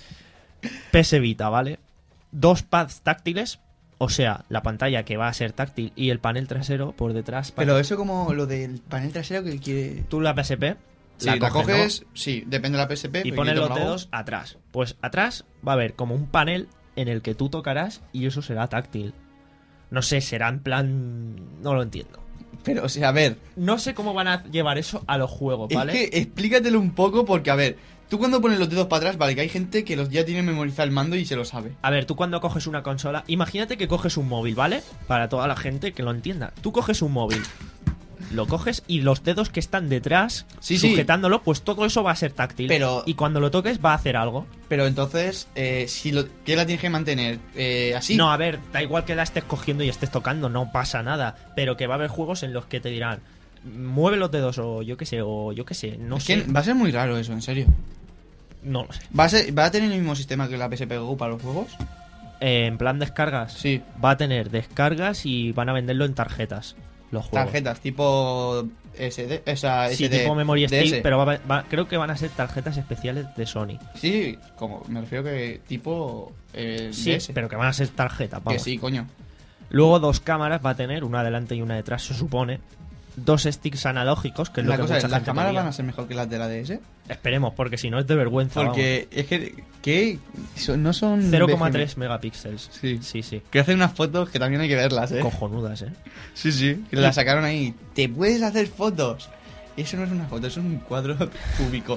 P S Vita, ¿vale? Dos pads táctiles, o sea, la pantalla que va a ser táctil y el panel trasero por detrás. para- Pero eso como lo del panel trasero que quiere... Tú la P S P Si la, coges, coges, sí, depende de la P S P. ¿no? Y porque pones yo los tengo la dedos atrás. Pues atrás va a haber como un panel en el que tú tocarás y eso será táctil. No sé, será en plan... No lo entiendo. Go. Pero, o sea, a ver, No sé cómo van a llevar eso a los juegos, es ¿vale? que explícatelo un poco porque, a ver, tú cuando pones los dedos para atrás, vale, que hay gente que los ya tiene memorizado el mando y se lo sabe. A ver, tú cuando coges una consola, imagínate que coges un móvil, ¿vale? Para toda la gente que lo entienda. Tú coges un móvil, lo coges y los dedos que están detrás, Sí, sí. sujetándolo, pues todo eso va a ser táctil. Pero- Y cuando lo toques va a hacer algo. Pero entonces, eh, si lo, ¿qué la tienes que mantener? Eh, ¿Así? No, a ver, da igual que la estés cogiendo y estés tocando, no pasa nada. Pero que va a haber juegos en los que te dirán, mueve los dedos o yo qué sé, o yo qué sé, no es sé. que va a ser muy raro eso, en serio. No lo sé. ¿Va a, ser, ¿Va a tener el mismo sistema que la P S P Go para los juegos? Eh, en plan descargas, Sí. va a tener descargas y van a venderlo en tarjetas. Los juegos. Tarjetas, tipo S D, esa Sí, S D, tipo Memory D S. Stick, pero va- va- creo que van a ser tarjetas especiales de Sony. Sí, como me refiero que tipo eh, Sí, D S. pero que van a ser tarjetas, Que vamos. sí, coño. Luego dos cámaras va a tener, una delante y una detrás, se supone. Dos sticks analógicos, que es lo La que cosa mucha es, ¿las gente cámaras pedía. van a ser mejor que las de la D S? Esperemos, porque si no es de vergüenza. Porque es que, que son- no son... cero coma V G M. tres megapíxeles. Sí. Sí, sí. Que hacen unas fotos que también hay que verlas, ¿eh? Cojonudas, ¿eh? Sí, sí. Que las sacaron ahí. ¿Te puedes hacer fotos? Eso no es una foto, eso es un cuadro cúbico.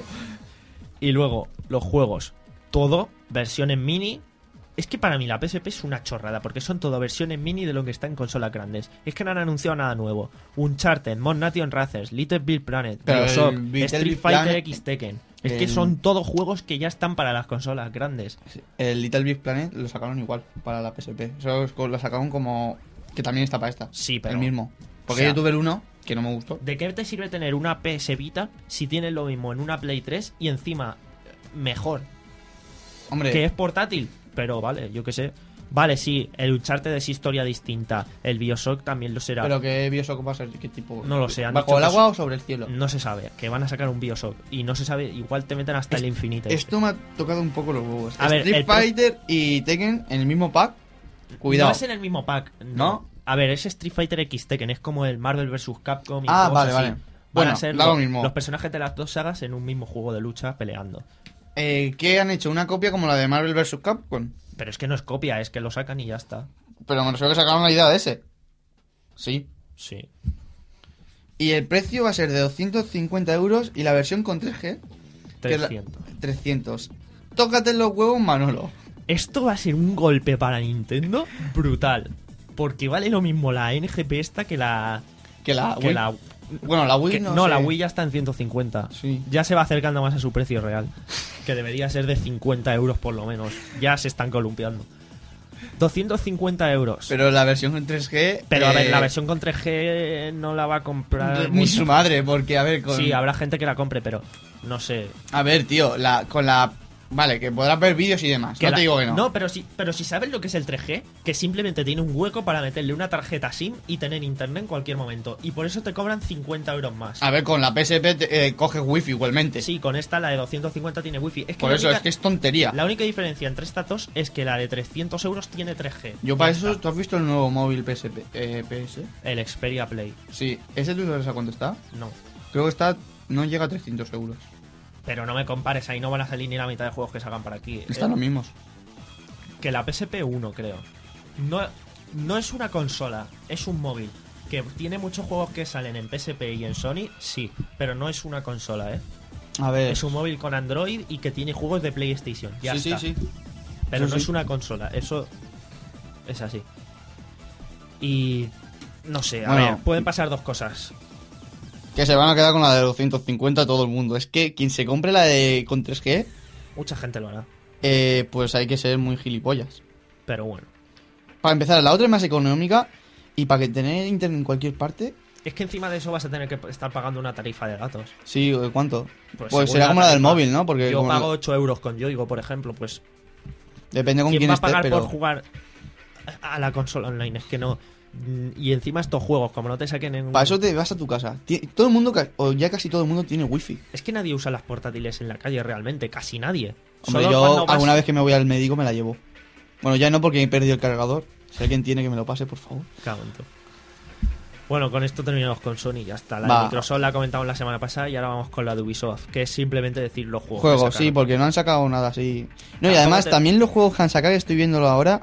Y luego, los juegos. Todo, versiones mini. Es que para mí la P S P es una chorrada, porque son todo versiones mini de lo que está en consolas grandes. Es que no han anunciado nada nuevo. Uncharted, Mod Nation Racers, Little Big Planet, Pero el Bioshock, Little Street Big Fighter Planet- X Tekken. Es que el- son todos juegos que ya están para las consolas grandes. El Little Big Planet lo sacaron igual para la P S P. Eso es- lo sacaron como... Que también está para esta. Sí, pero... El mismo. Porque o sea- yo tuve el uno, que no me gustó. ¿De qué te sirve tener una P S Vita si tienes lo mismo en una Play tres y encima mejor? Hombre, Que es portátil, pero vale, yo qué sé. Vale, sí, el Uncharted es historia distinta. El Bioshock también lo será. ¿Pero qué Bioshock va a ser? ¿Qué tipo? No lo sé, han ¿Bajo dicho el que agua es- o sobre el cielo? No se sabe, que van a sacar un Bioshock. Y no se sabe, igual te meten hasta Es- el infinito. Esto me ha tocado un poco los huevos. A ver, Street el pre- Fighter y Tekken en el mismo pack. Cuidado. No es en el mismo pack. No. ¿No? A ver, es Street Fighter X Tekken, es como el Marvel versus. Capcom y Ah, juegos vale, así. vale. Van Bueno, a ser da lo lo- mismo. los personajes de las dos sagas en un mismo juego de lucha peleando. Eh, ¿Qué han hecho? ¿Una copia como la de Marvel versus. Capcom? Pero es que no es copia, es que lo sacan y ya está. Pero me refiero que sacaron la idea de ese. Sí. Sí. Y el precio va a ser de doscientos cincuenta euros y la versión con tres G. que es la- trescientos. trescientos. Tócate los huevos, Manolo. Esto va a ser un golpe para Nintendo brutal. Porque vale lo mismo la N G P esta que la. Que la que Wii. la Bueno, la Wii que- no no, sé. la Wii ya está en ciento cincuenta. Sí. Ya se va acercando más a su precio real. Que debería ser de cincuenta euros por lo menos. Ya se están columpiando. doscientos cincuenta euros. Pero, Pero la versión en tres G. a ver, eh, la versión con tres G no la va a comprar. Ni mucha su gente. madre, porque a ver, con. Sí, habrá gente que la compre, pero no sé. A ver, tío, la, con la. Vale, que podrás ver vídeos y demás. Que no la- te digo que no. No, pero si, pero si sabes lo que es el tres G, que simplemente tiene un hueco para meterle una tarjeta SIM y tener internet en cualquier momento. Y por eso te cobran cincuenta euros más. A ver, con la P S P te, eh, coges wifi igualmente. Sí, con esta, la de doscientos cincuenta tiene wifi. Es que Por la eso única- es que es tontería. La única diferencia entre estas dos es que la de trescientos euros tiene tres G. Yo Ya para eso, está. ¿tú has visto el nuevo móvil P S P? Eh, P S? El Xperia Play. Sí, ¿ese tú sabes a cuánto está? No. Creo que está. No llega a trescientos euros. Pero no me compares, ahí no van a salir ni la mitad de juegos que sacan para aquí. Están Eh, los mismos. Que la P S P uno, creo. No, no es una consola, es un móvil. Que tiene muchos juegos que salen en P S P y en Sony, sí. Pero no es una consola, ¿eh? A ver. Es un móvil con Android y que tiene juegos de PlayStation. Ya sí, está. sí, sí. Pero Eso no sí. es una consola, eso es así. Y no sé, a Bueno. ver, pueden pasar dos cosas. Que se van a quedar con la de doscientos cincuenta todo el mundo. Es que quien se compre la de con tres G, Mucha gente lo hará, eh, pues hay que ser muy gilipollas. pero bueno. Para empezar, la otra es más económica y para que tener internet en cualquier parte, Es que encima de eso vas a tener que estar pagando una tarifa de datos. sí, ¿de cuánto? Pues Pues, según será la como la del tarifa. móvil, ¿no? Porque Yo como- pago ocho euros con Yoigo, por ejemplo, pues depende con ¿quién quién va a esté, pagar pero por jugar a la consola online? Es que no. Y encima estos juegos, como no te saquen en... para eso te vas a tu casa. Ti- Todo el mundo, ca- o ya casi todo el mundo tiene wifi. Es que nadie usa las portátiles en la calle realmente, casi nadie. Hombre, Solo yo cuando vas- alguna vez que me voy al médico me la llevo. Bueno, ya no porque he perdido el cargador. Si alguien tiene que me lo pase, por favor. Cago en todo. Bueno, con esto terminamos con Sony, ya está. La Va. de Microsoft la comentamos la semana pasada y ahora vamos con la de Ubisoft, que es simplemente decir los juegos. que Juegos, sacaron. sí, porque no han sacado nada así. No, y Ah, además tómate- también los juegos que han sacado, que estoy viéndolo ahora.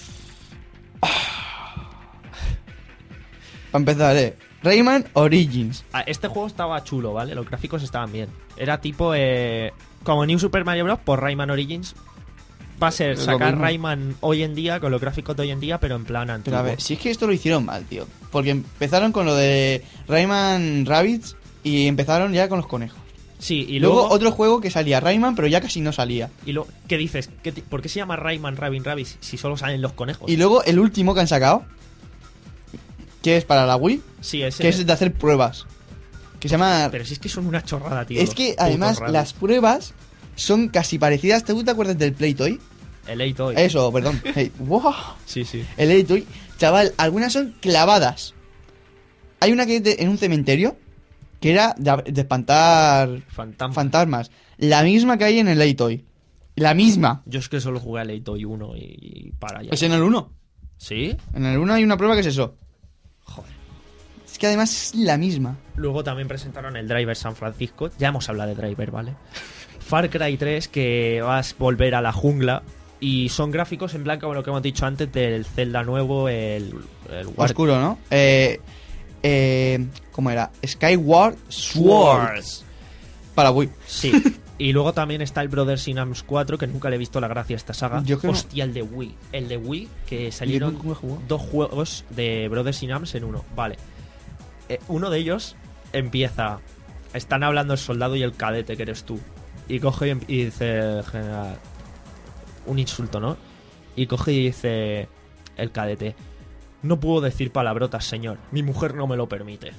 Para empezar, eh. Rayman Origins. Ah, este juego estaba chulo, ¿vale? Los gráficos estaban bien. Era tipo, eh, como New Super Mario Bros. Por Rayman Origins. Va a ser Es lo sacar mismo. Rayman hoy en día, con los gráficos de hoy en día, pero en plan antiguo. Pero a ver, si es que esto lo hicieron mal, tío. Porque empezaron con lo de Rayman Rabbids y empezaron ya con los conejos. Sí, y Y luego, luego... otro juego que salía Rayman, pero ya casi no salía. Y lo, ¿qué dices? ¿Qué ti- ¿Por qué se llama Rayman Rabin Rabbids si solo salen los conejos? Y luego el último que han sacado, que es para la Wii, Sí, ese... que es de hacer pruebas. Que se llama... Pero si es que son una chorrada, tío. Es que los además putos las pruebas son casi parecidas. ¿Tú te acuerdas del Playtoy? El eight hoy. Eso, perdón. Hey, wow. Sí, sí. El Playtoy. Chaval, algunas son clavadas. Hay una que es de- en un cementerio, que era de, de espantar Fantasma. fantasmas. La misma que hay en el Playtoy. La misma. Yo es que solo jugué al eight hoy uno y, y para allá. Es en el uno. ¿Sí? En el uno hay una prueba que es eso. Joder. Es que además es la misma. Luego también presentaron el Driver San Francisco. Ya hemos hablado de Driver, ¿vale? Far Cry tres, que vas a volver a la jungla. Y son gráficos en blanco, como lo que hemos dicho antes, del Zelda nuevo, el, el War- Oscuro, ¿no? Eh, eh, ¿Cómo era? Skyward Swords. Para Wii. Sí. Y luego también está el Brothers in Arms cuatro, que nunca le he visto la gracia a esta saga. Yo creo- Hostia, el de Wii. El de Wii, que salieron nunca he jugado. dos juegos de Brothers in Arms en uno. Vale. Eh, uno de ellos empieza... Están hablando el soldado y el cadete, que eres tú. Y coge y, em- y dice... General, un insulto, ¿no? Y coge y dice... El cadete... No puedo decir palabrotas, señor. Mi mujer no me lo permite.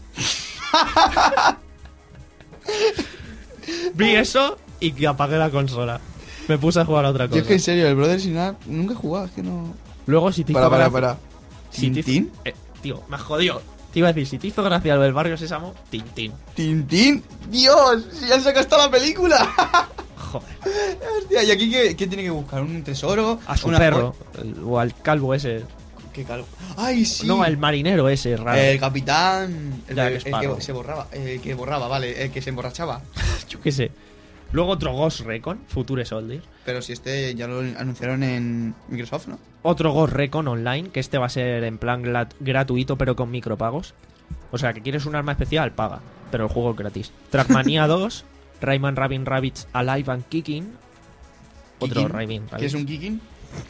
Vi eso y que apagué la consola. Me puse a jugar a otra Yo cosa. es que en serio, el Brothers in Arms nunca he jugado, es que no... Luego, si te hizo Para, para, gracia- para. si te hizo- ¿Tintín? eh, tío, me has jodido. Te iba a decir, si te hizo gracia lo del Barrio Sésamo, Tintín. ¿Tintín? ¡Dios! ¡Si ya han sacado hasta la película! Joder. Hostia, ¿y aquí qué, qué tiene que buscar? ¿Un tesoro? A su ¿Una perro. jo- el- o al calvo ese. ¡Qué calvo! ¡Ay, sí! No, el marinero ese, raro. El capitán... El, Jack el Sparrow. que se borraba. El que borraba, vale. El que se emborrachaba. Yo qué sé. Luego otro Ghost Recon, Future Soldier. Pero si este ya lo anunciaron en Microsoft, ¿no? Otro Ghost Recon Online, que este va a ser en plan grat- gratuito pero con micropagos. O sea, que quieres un arma especial, paga. Pero el juego es gratis. Trackmania dos, Rayman Rabin Rabbids Alive and Kicking. Otro Kicking. Rabin ¿Qué es Rabbids. un kicking?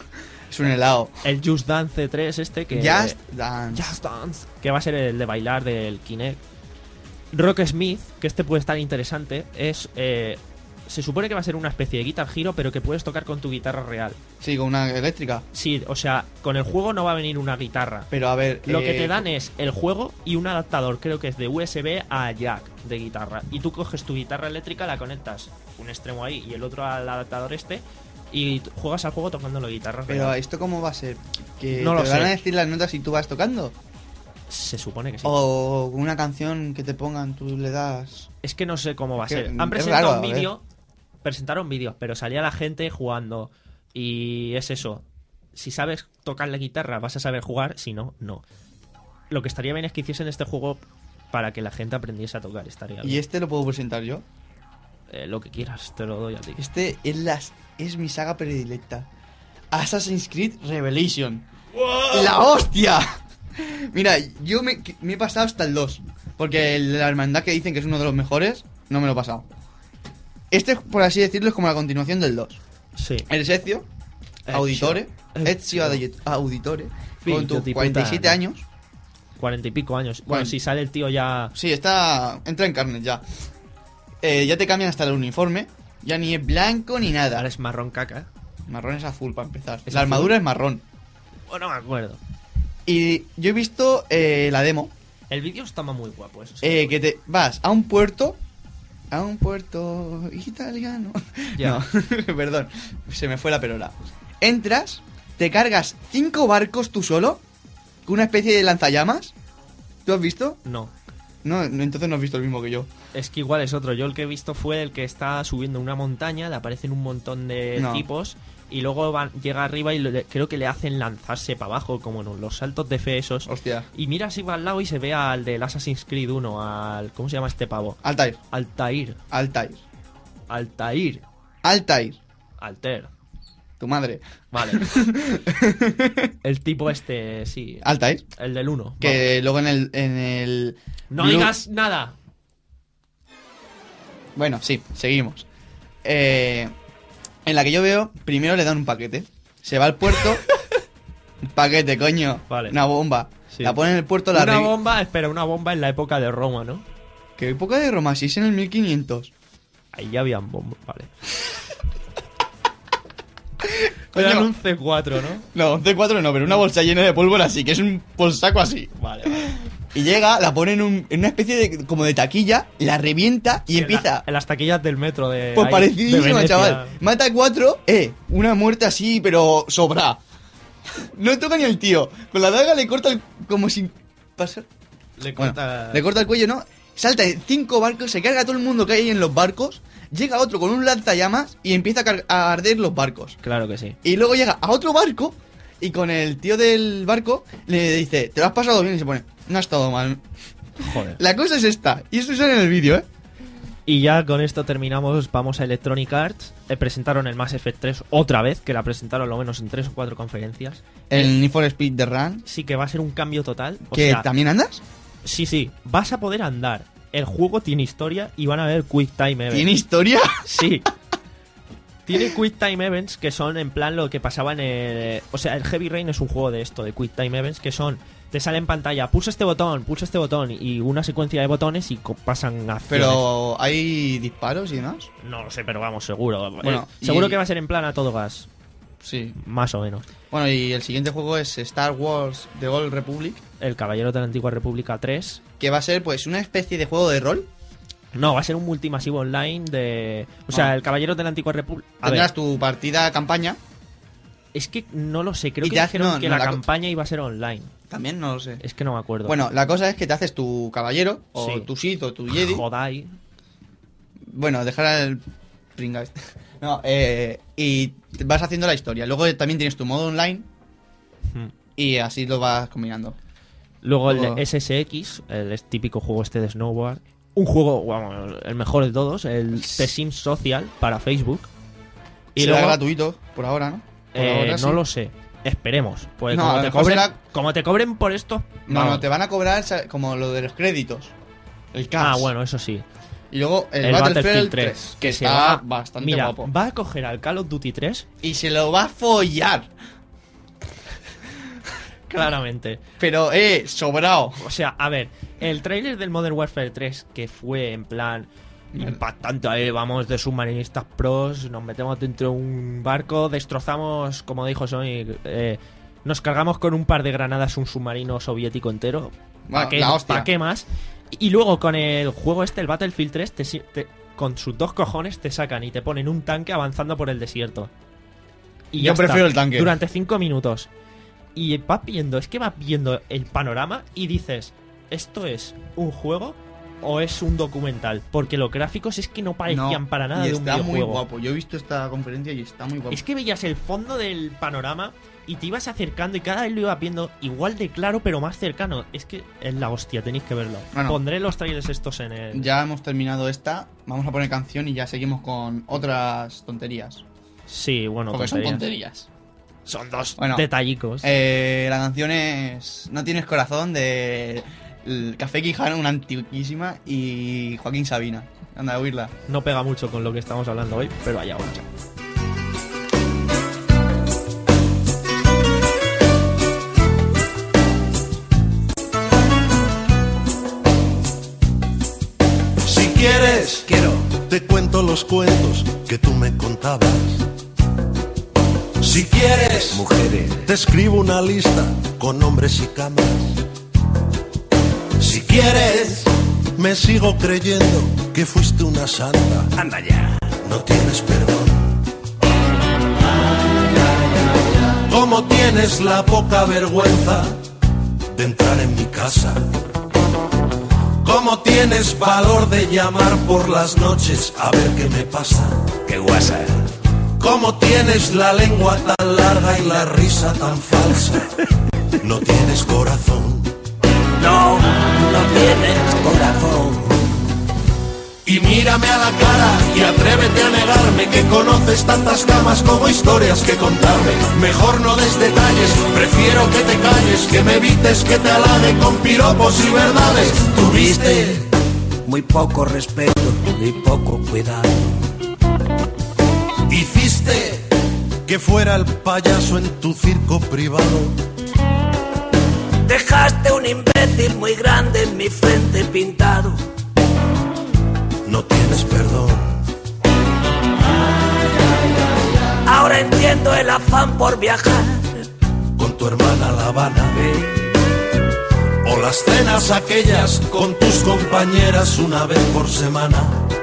Es un helado. El Just Dance tres este que... Just Dance. Just Dance. Que va a ser el de bailar del Kinect. Rock Smith, que este puede estar interesante, es... eh, se supone que va a ser una especie de Guitar Hero, pero que puedes tocar con tu guitarra real. Sí, con una eléctrica. Sí, o sea, con el juego no va a venir una guitarra. Pero a ver... Lo que eh, te dan es el juego y un adaptador, creo que es de U S B a jack de guitarra. Y tú coges tu guitarra eléctrica, la conectas un extremo ahí y el otro al adaptador este, y t- juegas al juego tocando la guitarra Pero real. ¿esto cómo va a ser? ¿Que No te lo van sé. a decir las notas y tú vas tocando? Se supone que sí. O una canción que te pongan, tú le das... Es que no sé cómo va a Que- ser. es Han presentado raro, un a ver. vídeo, presentaron vídeos, pero salía la gente jugando. Y es eso. Si sabes tocar la guitarra, vas a saber jugar. Si no, no. Lo que estaría bien es que hiciesen este juego para que la gente aprendiese a tocar. Estaría ¿Y bien. este lo puedo presentar yo? Eh, lo que quieras, te lo doy a ti. Este es, las, es mi saga predilecta. Assassin's Creed Revelation. ¡La hostia! Mira, yo me, me he pasado hasta el dos. Porque el de la hermandad que dicen que es uno de los mejores, no me lo he pasado. Este, por así decirlo, es como la continuación del dos. Sí. El Ezio, Ezio. Auditore, Ezio Ezio. Auditore, Figlio con tus di cuarenta y siete puttana. años. Cuarenta y pico años. Bueno, Bueno. si sale el tío ya... Sí, está. Entra en carne ya. Eh, ya te cambian hasta el uniforme. Ya ni es blanco ni nada. Ahora es marrón caca. Marrón es azul para empezar. ¿Es La azul? armadura es marrón. Oh, no me acuerdo. Y yo he visto eh, la demo. El vídeo estaba muy guapo, eso sí. eh, que te vas a un puerto. A un puerto italiano. Ya. No, perdón. Se me fue la perola. Entras, te cargas cinco barcos tú solo. Con una especie de lanzallamas. ¿Tú has visto? No. No, no, entonces no has visto el mismo que yo. Es que igual es otro. Yo el que he visto fue el que está subiendo una montaña, le aparecen un montón de No. tipos y luego van, llega arriba y le- creo que le hacen lanzarse para abajo, como en los saltos de fe esos. Hostia. Y mira así va al lado y se ve al del Assassin's Creed uno, al... ¿Cómo se llama este pavo? Altair. Altair. Altair. Altair. Altair. Alter. Tu madre. Vale. El tipo este, sí. Altair. El del uno. Que luego en el, en el... No Blue- digas nada. Bueno, sí, seguimos. Eh, en la que yo veo, primero le dan un paquete. Se va al puerto. Un paquete, coño. Vale. Una bomba. Sí. La ponen en el puerto, la Una revi- bomba, espera, una bomba en la época de Roma, ¿no? ¿Qué época de Roma? Si es en el mil quinientos. Ahí ya habían bombas, vale. Coño. Eran un C cuatro, ¿no? No, un C cuatro no, pero una bolsa llena de pólvora así, que es un bolsaco así. Vale, vale. Y llega, la pone en, un- en una especie de como de taquilla, la revienta y En empieza... la- en las taquillas del metro de. Pues ahí, de parecidísima, Venecia. chaval. Mata a cuatro, eh, una muerte así, pero sobra. No toca ni al tío. Con la daga le corta el, como sin pasar. Le Bueno, corta. le corta el cuello, ¿no? Salta en cinco barcos, se carga a todo el mundo que hay en los barcos. Llega otro con un lanzallamas y empieza a, car- a arder los barcos. Claro que sí. Y luego llega a otro barco y con el tío del barco le dice, ¿te lo has pasado bien? Y se pone, no ha estado mal. Joder. La cosa es esta, y eso sale en el vídeo, ¿eh? Y ya con esto terminamos. Vamos a Electronic Arts. Eh, presentaron el Mass Effect tres otra vez, que la presentaron lo menos en tres o cuatro conferencias. El Need for Speed The Run. Sí que va a ser un cambio total. O ¿Que sea, también andas? sí, sí. Vas a poder andar. El juego tiene historia y van a haber Quick Time Events. ¿Tiene historia? Sí. Tiene Quick Time Events que son en plan lo que pasaba en el... O sea, el Heavy Rain es un juego de esto, de Quick Time Events, que son... Te sale en pantalla, pulsa este botón, pulsa este botón y una secuencia de botones y co- pasan acciones. Pero hay disparos y demás. No lo sé, pero vamos, seguro. Bueno, Eh, seguro y- que va a ser en plan a todo gas, Sí. más o menos. Bueno, y el siguiente juego es Star Wars The Old Republic, El Caballero de la Antigua República tres. que va a ser pues una especie de juego de rol. No, va a ser un multimasivo online de... O sea, Ah. el Caballero de la Antigua República... A Tendrás ver, tu partida campaña. Es que no lo sé, creo Y que te hace- dijeron no, que no, la, la co- campaña iba a ser online. También no lo sé. Es que no me acuerdo. Bueno, la cosa es que te haces tu caballero, o Sí. tu Sith, o tu Jedi. Jodai. Bueno, dejar al pringa este. No, eh, y te vas haciendo la historia. Luego también tienes tu modo online Hmm. y así lo vas combinando. Luego el Luego- S S X, el es- típico juego este de snowboard. Un juego, vamos, el mejor de todos, el The Sims Social para Facebook. Y Y será luego, gratuito por ahora, ¿no? Por eh, ahora no sí. lo sé. Esperemos. Pues No, a como, lo te mejor cobren, será- como te cobren por esto. No, vamos. no, te van a cobrar sa- como lo de los créditos. El cash. Ah, bueno, eso sí. Y luego el, El Battlefield, Battlefield tres, tres, que se está va- bastante Mira, guapo. va a coger al Call of Duty tres, Y se lo va a follar. claramente. Pero, eh, sobrado. O sea, a ver, el tráiler del Modern Warfare tres, que fue en plan impactante, ahí vamos de submarinistas pros, nos metemos dentro de un barco, destrozamos, como dijo Sonic, eh, nos cargamos con un par de granadas un submarino soviético entero. ¿Para Va, qué, la hostia. ¿pa' qué más? Y luego con el juego este, el Battlefield tres, te, si- te- con sus dos cojones te sacan y te ponen un tanque avanzando por el desierto. Y Yo ya está, prefiero el tanque. Durante cinco minutos. Y vas viendo, es que vas viendo el panorama y dices, ¿esto es un juego o es un documental? Porque los gráficos es que no parecían No, para nada y de un está muy videojuego. guapo. Yo he visto esta conferencia y está muy guapo. Es que veías el fondo del panorama y te ibas acercando y cada vez lo ibas viendo igual de claro pero más cercano. Es que es la hostia, tenéis que verlo. Bueno. Pondré los trailers estos en el... Ya hemos terminado esta. Vamos a poner canción y ya seguimos con otras tonterías. Sí, bueno, Porque son tonterías. tonterías. Son dos Bueno, detallicos. Eh, la canción es No tienes corazón de el Café Quijano, una antiquísima, y Joaquín Sabina. Anda a oírla. No pega mucho con lo que estamos hablando hoy, pero allá vamos. Si quieres, quiero, te cuento los cuentos que tú me contabas. Si quieres, mujeres, te escribo una lista con nombres y camas. Si quieres, me sigo creyendo que fuiste una santa. Anda ya, no tienes perdón. ¿Cómo tienes la poca vergüenza de entrar en mi casa? ¿Cómo tienes valor de llamar por las noches a ver qué me pasa? ¡Qué guasa! ¿Cómo tienes la lengua tan larga y la risa tan falsa? No tienes corazón. No, no tienes corazón. Y mírame a la cara y atrévete a negarme que conoces tantas camas como historias que contarme. Mejor no des detalles, prefiero que te calles, que me evites que te halague con piropos y verdades. Tuviste muy poco respeto y poco cuidado. Hiciste que fuera el payaso en tu circo privado. Dejaste un imbécil muy grande en mi frente pintado. No tienes perdón. Ahora entiendo el afán por viajar con tu hermana a La Habana. O las cenas aquellas con tus compañeras una vez por semana.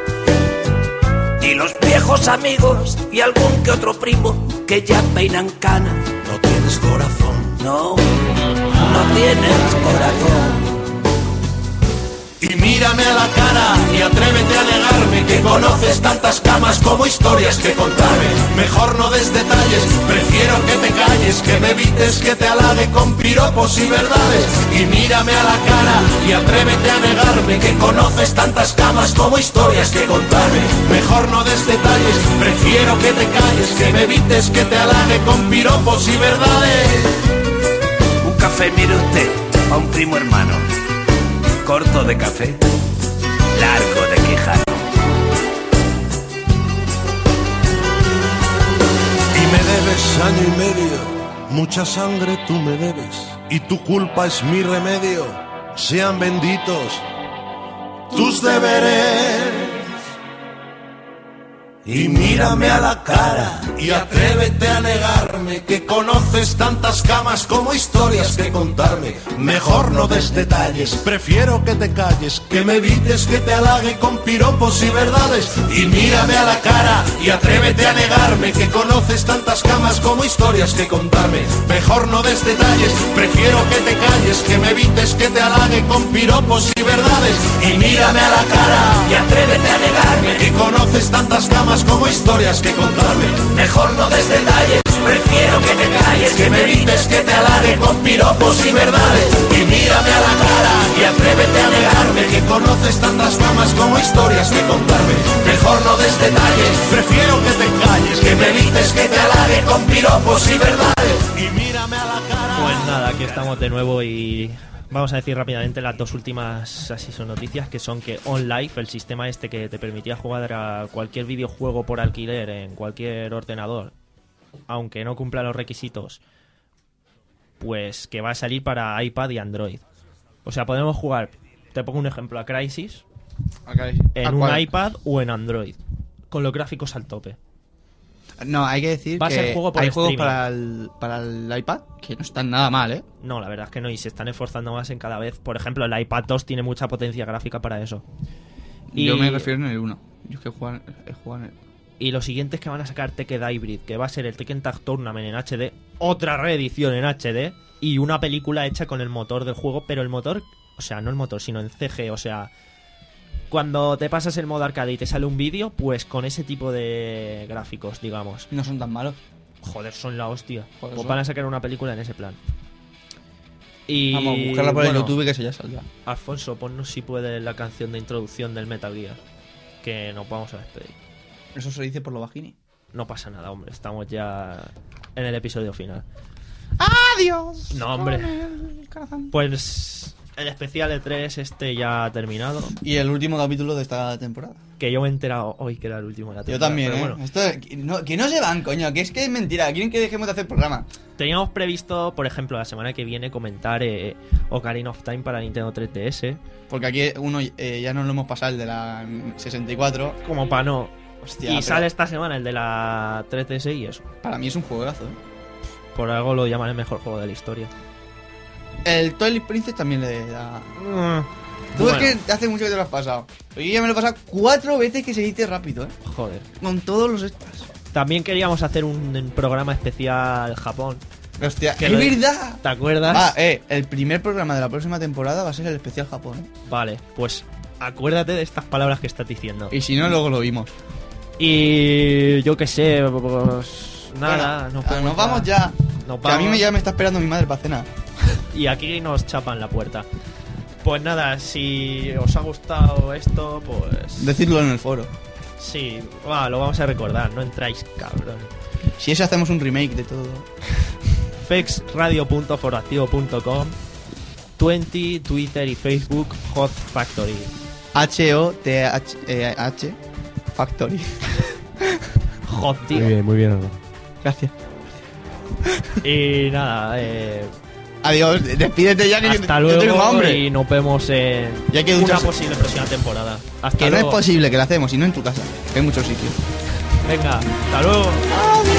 Y los viejos amigos y algún que otro primo que ya peinan canas. No tienes corazón. No, no tienes corazón. Y mírame a la cara y atrévete a negarme que conoces tantas camas como historias que contarme. Mejor no des detalles, prefiero que te calles, que me evites que te halague con piropos y verdades. Y mírame a la cara y atrévete a negarme que conoces tantas camas como historias que contarme. Mejor no des detalles, prefiero que te calles, que me evites que te halague con piropos y verdades. Un café, mire usted, a un primo hermano. Corto de café, largo de quijano. Y me debes año y medio, mucha sangre tú me debes. Y tu culpa es mi remedio, sean benditos tus deberes. y mírame a la cara y atrévete a negarme que conoces tantas camas como historias que contarme. Mejor no des detalles, prefiero que te calles, que me evites que te halague con piropos y verdades. Y mírame a la cara y atrévete a negarme que conoces tantas camas como historias que contarme. Mejor no des detalles, prefiero que te calles, que me evites que te halague con piropos y verdades. Y mírame a la cara y atrévete a negarme que conoces tantas camas como historias que contarme. Mejor no des detalles, prefiero que te calles, que me evites que te halague con piropos y verdades. Y mírame a la cara y atrévete a negarme que conoces tantas camas como historias que contarme. Mejor no des detalles, prefiero que te calles, que me evites que te halague con piropos y verdades. Y mírame a la cara. Pues nada, aquí estamos de nuevo y vamos a decir rápidamente las dos últimas así son noticias, que son que OnLive, el sistema este que te permitía jugar a cualquier videojuego por alquiler en cualquier ordenador, aunque no cumpla los requisitos, pues que va a salir para iPad y Android. O sea, podemos jugar, te pongo un ejemplo, a Crysis Okay. en un iPad o en Android, con los gráficos al tope. No, hay que decir Va a que ser juego por hay juegos streaming. para el, para el iPad que no están nada mal, ¿eh? No, la verdad es que no, y se están esforzando más en cada vez. Por ejemplo, el iPad dos tiene mucha potencia gráfica para eso. Y, Yo me refiero en el uno. Yo es que he jugado, he jugado en el... y lo siguiente es que van a sacar Tekken Hybrid, que va a ser el Tekken Tag Tournament en H D, otra reedición en H D, y una película hecha con el motor del juego, pero el motor, o sea, no el motor, sino en C G, o sea, cuando te pasas el modo arcade y te sale un vídeo, pues con ese tipo de gráficos, digamos. No son tan malos. Joder, son la hostia. Joder, Pues son- van a sacar una película en ese plan. Y Vamos a buscarla por el bueno, YouTube que eso ya saldrá. Alfonso, ponnos si puedes la canción de introducción del Metal Gear, que nos vamos a despedir. Eso se dice por lo bajini. No pasa nada, hombre, estamos ya en el episodio final. ¡Adiós! No, hombre. con el corazón. Pues el especial E tres este ya ha terminado, Y el último capítulo de esta temporada. que yo me he enterado hoy que era el último de la Yo temporada. también, pero ¿eh? bueno, Esto, que, no, que no se van, coño. Que es que es mentira. Quieren que dejemos de hacer programa. teníamos previsto, por ejemplo, la semana que viene comentar eh, Ocarina of Time para Nintendo tres D S, Porque aquí uno eh, ya nos lo hemos pasado, el de la sesenta y cuatro. como para no. Hostia, Y pero sale esta semana el de la tres D S y eso. para mí es un juegazo, ¿eh? Por algo lo llaman el mejor juego de la historia. El Twilight Princess también le da... Tú Bueno, es que hace mucho que te lo has pasado. Yo ya me lo he pasado cuatro veces, que se dice rápido, ¿eh? joder. Con todos los extras. También queríamos hacer un programa especial Japón. Hostia, Que ¡es lo- verdad! ¿Te acuerdas? Ah, eh, el primer programa de la próxima temporada va a ser el especial Japón, ¿eh? Vale, pues acuérdate de estas palabras que estás diciendo. Y si no, luego lo vimos. Y yo qué sé, pues nada, Bueno, nos, ah, podemos nos vamos ya. Nos Que a mí vamos. me, ya me está esperando mi madre para cenar. Y aquí nos chapan la puerta. Pues nada, si os ha gustado esto, pues Decidlo en el foro. sí, va, lo vamos a recordar, no entráis, cabrón. Si eso hacemos un remake de todo. fexradio punto foroactivo punto com, veinte, Twitter y Facebook, Hot Factory. H O T H H Factory. Hot, tío. Muy bien, muy bien. Alba. Gracias. Y nada, eh, Adiós, despídete ya que hasta yo, yo tengo luego hambre. y nos vemos en Ya hay que una ducharse. posible próxima temporada. Hasta Que no es luego. posible que la hacemos, y no en tu casa. Que hay muchos sitios. Venga, hasta luego. Adiós.